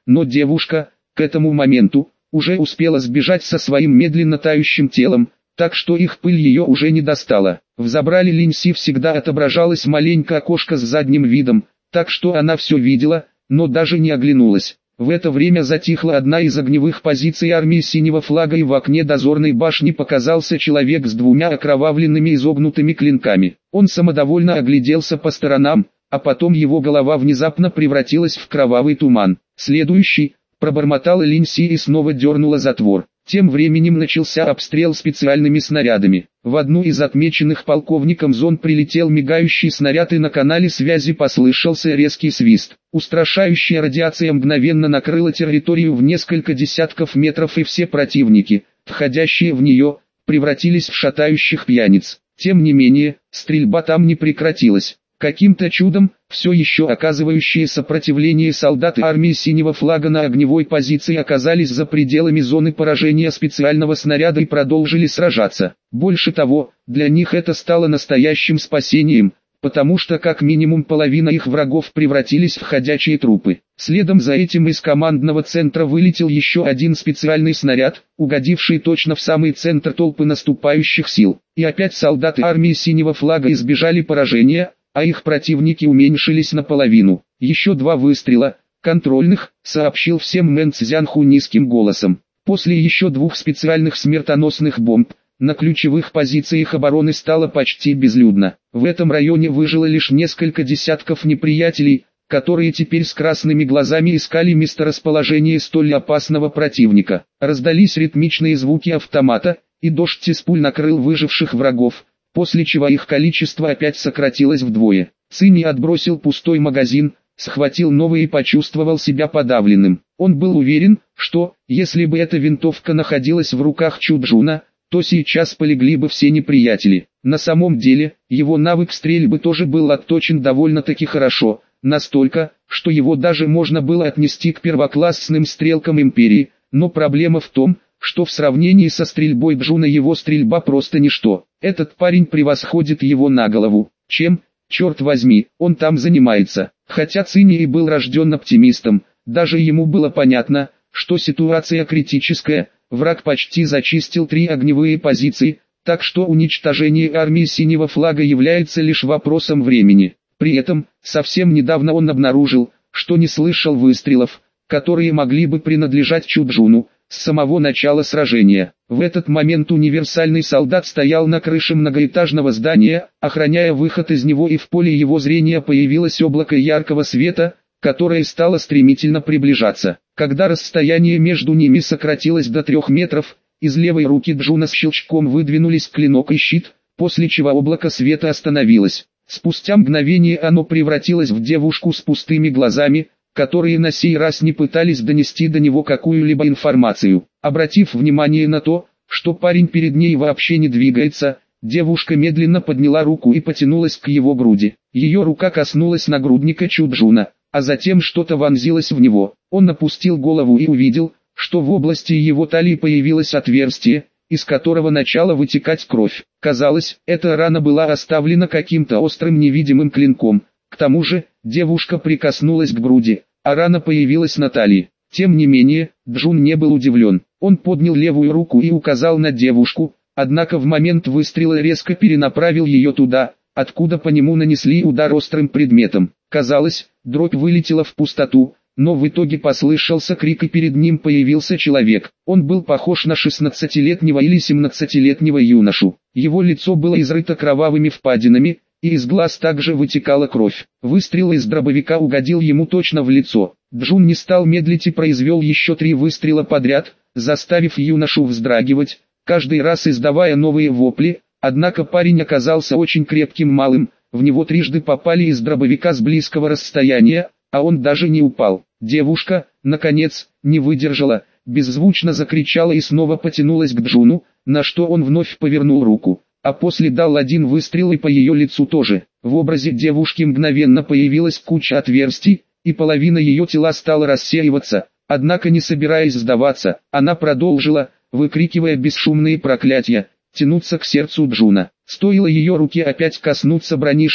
но девушка, к этому моменту, уже успела сбежать со своим медленно тающим телом, так что их пыль ее уже не достала. В забрале Линси всегда отображалось маленькое окошко с задним видом, так что она все видела, но даже не оглянулась. В это время затихла одна из огневых позиций армии синего флага, и в окне дозорной башни показался человек с двумя окровавленными изогнутыми клинками. Он самодовольно огляделся по сторонам, а потом его голова внезапно превратилась в кровавый туман. «Следующий», — пробормотала Линси и снова дернула затвор. Тем временем начался обстрел специальными снарядами. В одну из отмеченных полковником зон прилетел мигающий снаряд, и на канале связи послышался резкий свист. Устрашающая радиация мгновенно накрыла территорию в несколько десятков метров, и все противники, входящие в нее, превратились в шатающих пьяниц. Тем не менее, стрельба там не прекратилась. Каким-то чудом, все еще оказывающие сопротивление солдаты армии синего флага на огневой позиции оказались за пределами зоны поражения специального снаряда и продолжили сражаться. Больше того, для них это стало настоящим спасением, потому что как минимум половина их врагов превратились в ходячие трупы. Следом за этим из командного центра вылетел еще один специальный снаряд, угодивший точно в самый центр толпы наступающих сил. И опять солдаты армии синего флага избежали поражения, а их противники уменьшились наполовину. «Еще два выстрела, контрольных», — сообщил всем Мэн Цзянху низким голосом. После еще двух специальных смертоносных бомб, на ключевых позициях обороны стало почти безлюдно. В этом районе выжило лишь несколько десятков неприятелей, которые теперь с красными глазами искали месторасположение столь опасного противника. Раздались ритмичные звуки автомата, и дождь из пуль накрыл выживших врагов, после чего их количество опять сократилось вдвое. Цинь отбросил пустой магазин, схватил новый и почувствовал себя подавленным. Он был уверен, что, если бы эта винтовка находилась в руках Чуджуна, то сейчас полегли бы все неприятели. На самом деле, его навык стрельбы тоже был отточен довольно-таки хорошо, настолько, что его даже можно было отнести к первоклассным стрелкам Империи, но проблема в том, что в сравнении со стрельбой Джуна его стрельба просто ничто. Этот парень превосходит его на голову. Чем, черт возьми, он там занимается? Хотя Цинь и был рожден оптимистом, даже ему было понятно, что ситуация критическая, враг почти зачистил три огневые позиции, так что уничтожение армии синего флага является лишь вопросом времени. При этом, совсем недавно он обнаружил, что не слышал выстрелов, которые могли бы принадлежать Чуджуну, с самого начала сражения. В этот момент универсальный солдат стоял на крыше многоэтажного здания, охраняя выход из него, и в поле его зрения появилось облако яркого света, которое стало стремительно приближаться. Когда расстояние между ними сократилось до трех метров, из левой руки Джуна с щелчком выдвинулись клинок и щит, после чего облако света остановилось. Спустя мгновение оно превратилось в девушку с пустыми глазами, которые на сей раз не пытались донести до него какую-либо информацию. Обратив внимание на то, что парень перед ней вообще не двигается, девушка медленно подняла руку и потянулась к его груди. Ее рука коснулась нагрудника Чуджуна, а затем что-то вонзилось в него. Он опустил голову и увидел, что в области его талии появилось отверстие, из которого начала вытекать кровь. Казалось, эта рана была оставлена каким-то острым невидимым клинком. К тому же, девушка прикоснулась к груди, а рана появилась на талии. Тем не менее, Джун не был удивлен. Он поднял левую руку и указал на девушку, однако в момент выстрела резко перенаправил ее туда, откуда по нему нанесли удар острым предметом. Казалось, дробь вылетела в пустоту, но в итоге послышался крик, и перед ним появился человек. Он был похож на шестнадцатилетнего или семнадцатилетнего юношу. Его лицо было изрыто кровавыми впадинами, и из глаз также вытекала кровь. Выстрел из дробовика угодил ему точно в лицо. Джун не стал медлить и произвел еще три выстрела подряд, заставив юношу вздрагивать, каждый раз издавая новые вопли, однако парень оказался очень крепким малым, в него трижды попали из дробовика с близкого расстояния, а он даже не упал. Девушка, наконец, не выдержала, беззвучно закричала и снова потянулась к Джуну, на что он вновь повернул руку, а после дал один выстрел и по ее лицу тоже. В образе девушки мгновенно появилась куча отверстий, и половина ее тела стала рассеиваться, однако не собираясь сдаваться, она продолжила, выкрикивая бесшумные проклятия, тянуться к сердцу Джуна. Стоило ее руке опять коснуться брони Шень,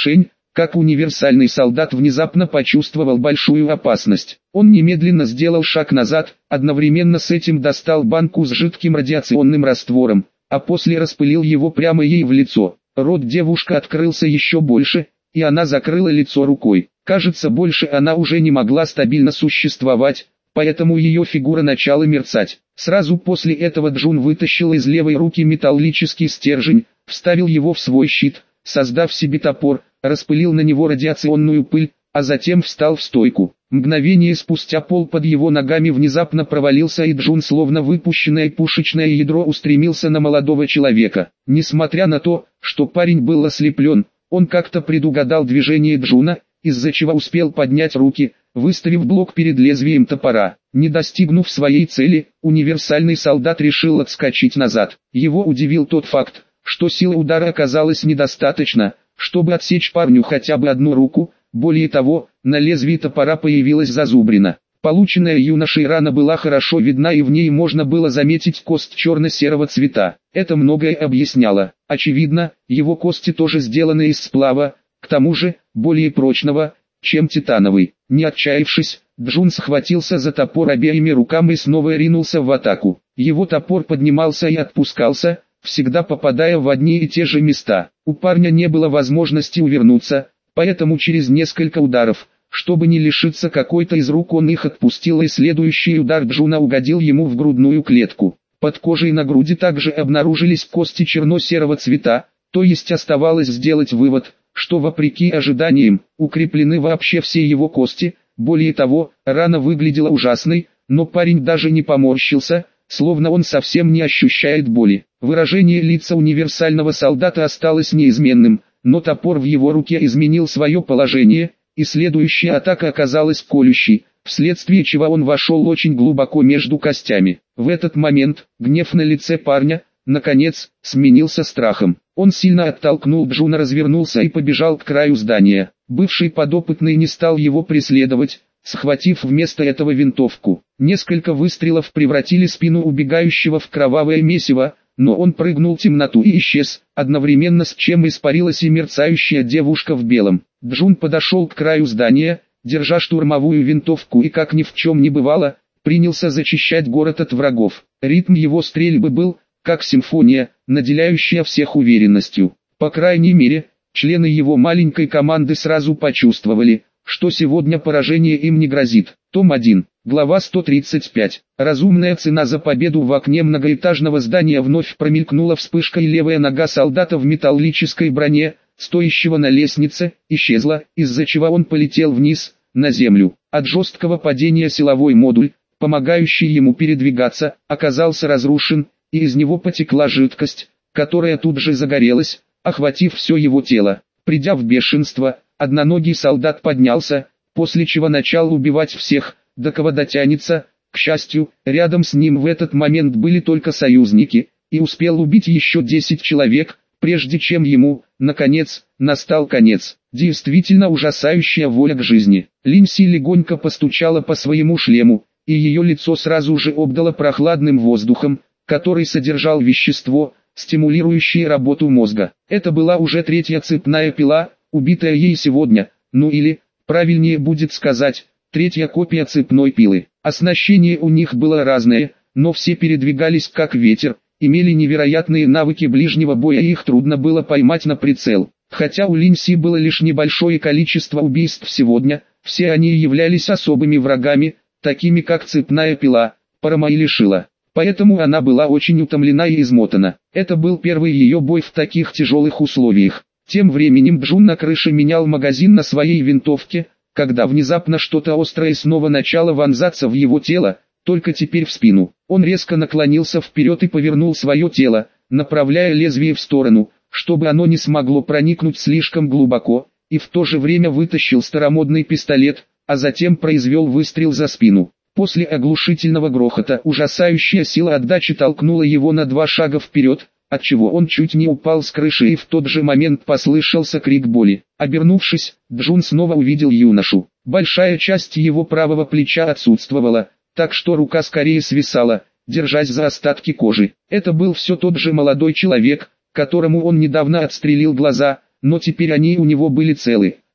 как универсальный солдат внезапно почувствовал большую опасность. Он немедленно сделал шаг назад, одновременно с этим достал банку с жидким радиационным раствором, а после распылил его прямо ей в лицо. Рот девушки открылся еще больше, и она закрыла лицо рукой. Кажется, больше она уже не могла стабильно существовать, поэтому ее фигура начала мерцать. Сразу после этого Джун вытащил из левой руки металлический стержень, вставил его в свой щит, создав себе топор, распылил на него радиационную пыль, а затем встал в стойку. Мгновение спустя пол под его ногами внезапно провалился, и Джун, словно выпущенное пушечное ядро, устремился на молодого человека. Несмотря на то, что парень был ослеплен, он как-то предугадал движение Джуна, из-за чего успел поднять руки, выставив блок перед лезвием топора. Не достигнув своей цели, универсальный солдат решил отскочить назад. Его удивил тот факт, что силы удара оказалось недостаточно, чтобы отсечь парню хотя бы одну руку. Более того, на лезвии топора появилась зазубрина. Полученная юношей рана была хорошо видна, и в ней можно было заметить кость черно-серого цвета. Это многое объясняло. Очевидно, его кости тоже сделаны из сплава, к тому же, более прочного, чем титановый. Не отчаявшись, Джун схватился за топор обеими руками и снова ринулся в атаку. Его топор поднимался и отпускался, всегда попадая в одни и те же места. У парня не было возможности увернуться, поэтому через несколько ударов, чтобы не лишиться какой-то из рук, он их отпустил, и следующий удар Джуна угодил ему в грудную клетку. Под кожей на груди также обнаружились кости черно-серого цвета, то есть оставалось сделать вывод, что вопреки ожиданиям, укреплены вообще все его кости. Более того, рана выглядела ужасной, но парень даже не поморщился, словно он совсем не ощущает боли. Выражение лица универсального солдата осталось неизменным, но топор в его руке изменил свое положение, и следующая атака оказалась колющей, вследствие чего он вошел очень глубоко между костями. В этот момент, гнев на лице парня, наконец, сменился страхом. Он сильно оттолкнул Джуна, развернулся и побежал к краю здания. Бывший подопытный не стал его преследовать, схватив вместо этого винтовку. Несколько выстрелов превратили спину убегающего в кровавое месиво, но он прыгнул в темноту и исчез, одновременно с чем испарилась и мерцающая девушка в белом. Джун подошел к краю здания, держа штурмовую винтовку, и, как ни в чем не бывало, принялся зачищать город от врагов. Ритм его стрельбы был, как симфония, наделяющая всех уверенностью. По крайней мере, члены его маленькой команды сразу почувствовали, что сегодня поражение им не грозит. Том один. Глава сто тридцать пять. Разумная цена за победу. В окне многоэтажного здания вновь промелькнула вспышка, и левая нога солдата в металлической броне, стоящего на лестнице, исчезла, из-за чего он полетел вниз, на землю. От жесткого падения силовой модуль, помогающий ему передвигаться, оказался разрушен, и из него потекла жидкость, которая тут же загорелась, охватив все его тело. Придя в бешенство, одноногий солдат поднялся, после чего начал убивать всех, до кого дотянется. К счастью, рядом с ним в этот момент были только союзники, и успел убить еще десять человек, прежде чем ему, наконец, настал конец. Действительно ужасающая воля к жизни. Линси легонько постучала по своему шлему, и ее лицо сразу же обдало прохладным воздухом, который содержал вещество, стимулирующее работу мозга. Это была уже третья цепная пила, убитая ей сегодня, ну или, правильнее будет сказать, третья копия цепной пилы. Оснащение у них было разное, но все передвигались как ветер, имели невероятные навыки ближнего боя, и их трудно было поймать на прицел. Хотя у Линси было лишь небольшое количество убийств сегодня, все они являлись особыми врагами, такими как цепная пила, Парама или Шила. Поэтому она была очень утомлена и измотана. Это был первый ее бой в таких тяжелых условиях. Тем временем Джун на крыше менял магазин на своей винтовке, когда внезапно что-то острое снова начало вонзаться в его тело, только теперь в спину. Он резко наклонился вперед и повернул свое тело, направляя лезвие в сторону, чтобы оно не смогло проникнуть слишком глубоко, и в то же время вытащил старомодный пистолет, а затем произвел выстрел за спину. После оглушительного грохота ужасающая сила отдачи толкнула его на два шага вперед, отчего он чуть не упал с крыши, и в тот же момент послышался крик боли. Обернувшись, Джун снова увидел юношу. Большая часть его правого плеча отсутствовала, так что рука скорее свисала, держась за остатки кожи. Это был все тот же молодой человек, которому он недавно отстрелил глаза, но теперь они у него были целы.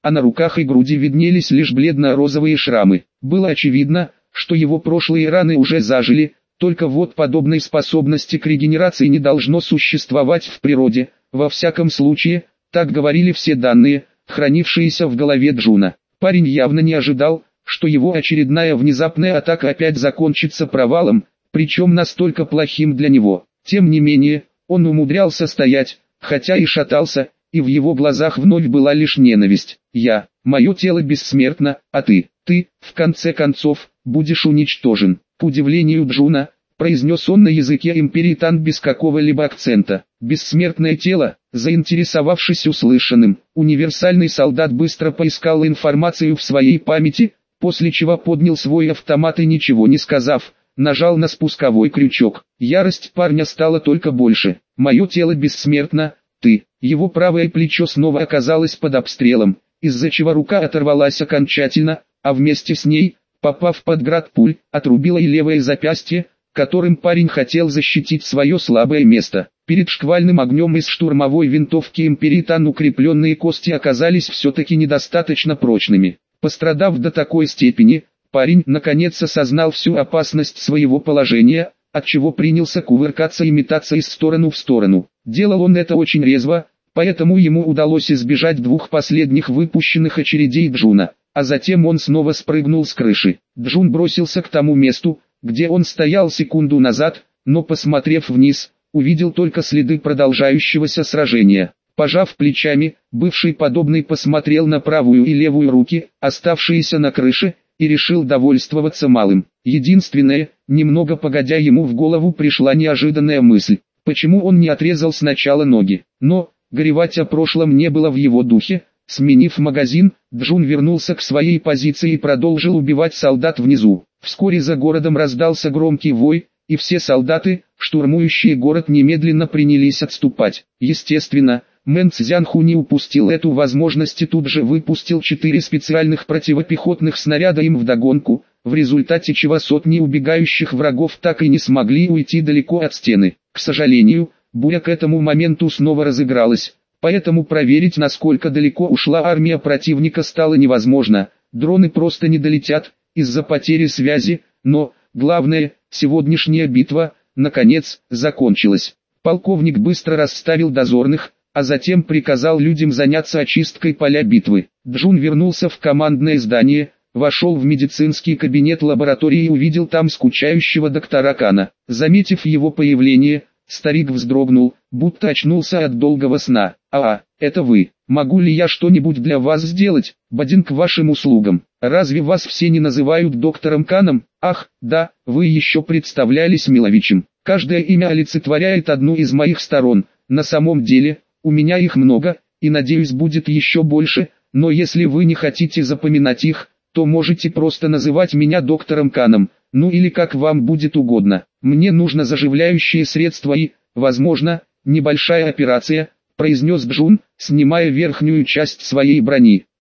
а на руках и груди виднелись лишь бледно-розовые шрамы. Было очевидно, что его прошлые раны уже зажили, только вот подобной способности к регенерации не должно существовать в природе. Во всяком случае, так говорили все данные, хранившиеся в голове Джуна. Парень явно не ожидал, что его очередная внезапная атака опять закончится провалом, причем настолько плохим для него. Тем не менее, он умудрялся стоять, хотя и шатался, и в его глазах вновь была лишь ненависть. «Я, мое тело бессмертно, а ты, ты, в конце концов, будешь уничтожен». К удивлению Джуна, произнес он на языке империи Тан без какого-либо акцента. «Бессмертное тело», заинтересовавшись услышанным, универсальный солдат быстро поискал информацию в своей памяти, после чего поднял свой автомат и, ничего не сказав, нажал на спусковой крючок. Ярость парня стала только больше. «Мое тело бессмертно, ты». Его правое плечо снова оказалось под обстрелом, из-за чего рука оторвалась окончательно, а вместе с ней, попав под град пуль, отрубила и левое запястье, которым парень хотел защитить свое слабое место. Перед шквальным огнем из штурмовой винтовки империи Тан укрепленные кости оказались все-таки недостаточно прочными. Пострадав до такой степени, парень наконец осознал всю опасность своего положения, отчего принялся кувыркаться и метаться из стороны в сторону. Делал он это очень резво, поэтому ему удалось избежать двух последних выпущенных очередей Джуна, а затем он снова спрыгнул с крыши. Джун бросился к тому месту, где он стоял секунду назад, но, посмотрев вниз, увидел только следы продолжающегося сражения. Пожав плечами, бывший подобный посмотрел на правую и левую руки, оставшиеся на крыше, и решил довольствоваться малым. Единственное, немного погодя ему в голову пришла неожиданная мысль, почему он не отрезал сначала ноги. Но, горевать о прошлом не было в его духе. Сменив магазин, Джун вернулся к своей позиции и продолжил убивать солдат внизу. Вскоре за городом раздался громкий вой, и все солдаты, штурмующие город, немедленно принялись отступать. Естественно, Мэн Цзянху не упустил эту возможность и тут же выпустил четыре специальных противопехотных снаряда им вдогонку, в результате чего сотни убегающих врагов так и не смогли уйти далеко от стены. К сожалению, буря к этому моменту снова разыгралась, поэтому проверить, насколько далеко ушла армия противника, стало невозможно. Дроны просто не долетят из-за потери связи, но, главное, сегодняшняя битва, наконец, закончилась. Полковник быстро расставил дозорных, а затем приказал людям заняться очисткой поля битвы. Джун вернулся в командное здание, вошел в медицинский кабинет лаборатории и увидел там скучающего доктора Кана. Заметив его появление, старик вздрогнул, будто очнулся от долгого сна. «А, это вы. Могу ли я что-нибудь для вас сделать? Бадин к вашим услугам. Разве вас все не называют доктором Каном? Ах, да, вы еще представлялись Миловичем. Каждое имя олицетворяет одну из моих сторон. На самом деле, у меня их много, и надеюсь будет еще больше, но если вы не хотите запоминать их, то можете просто называть меня доктором Каном, ну или как вам будет угодно. Мне нужно заживляющее средство и, возможно, небольшая операция», произнес Джун, снимая верхнюю часть своей брони.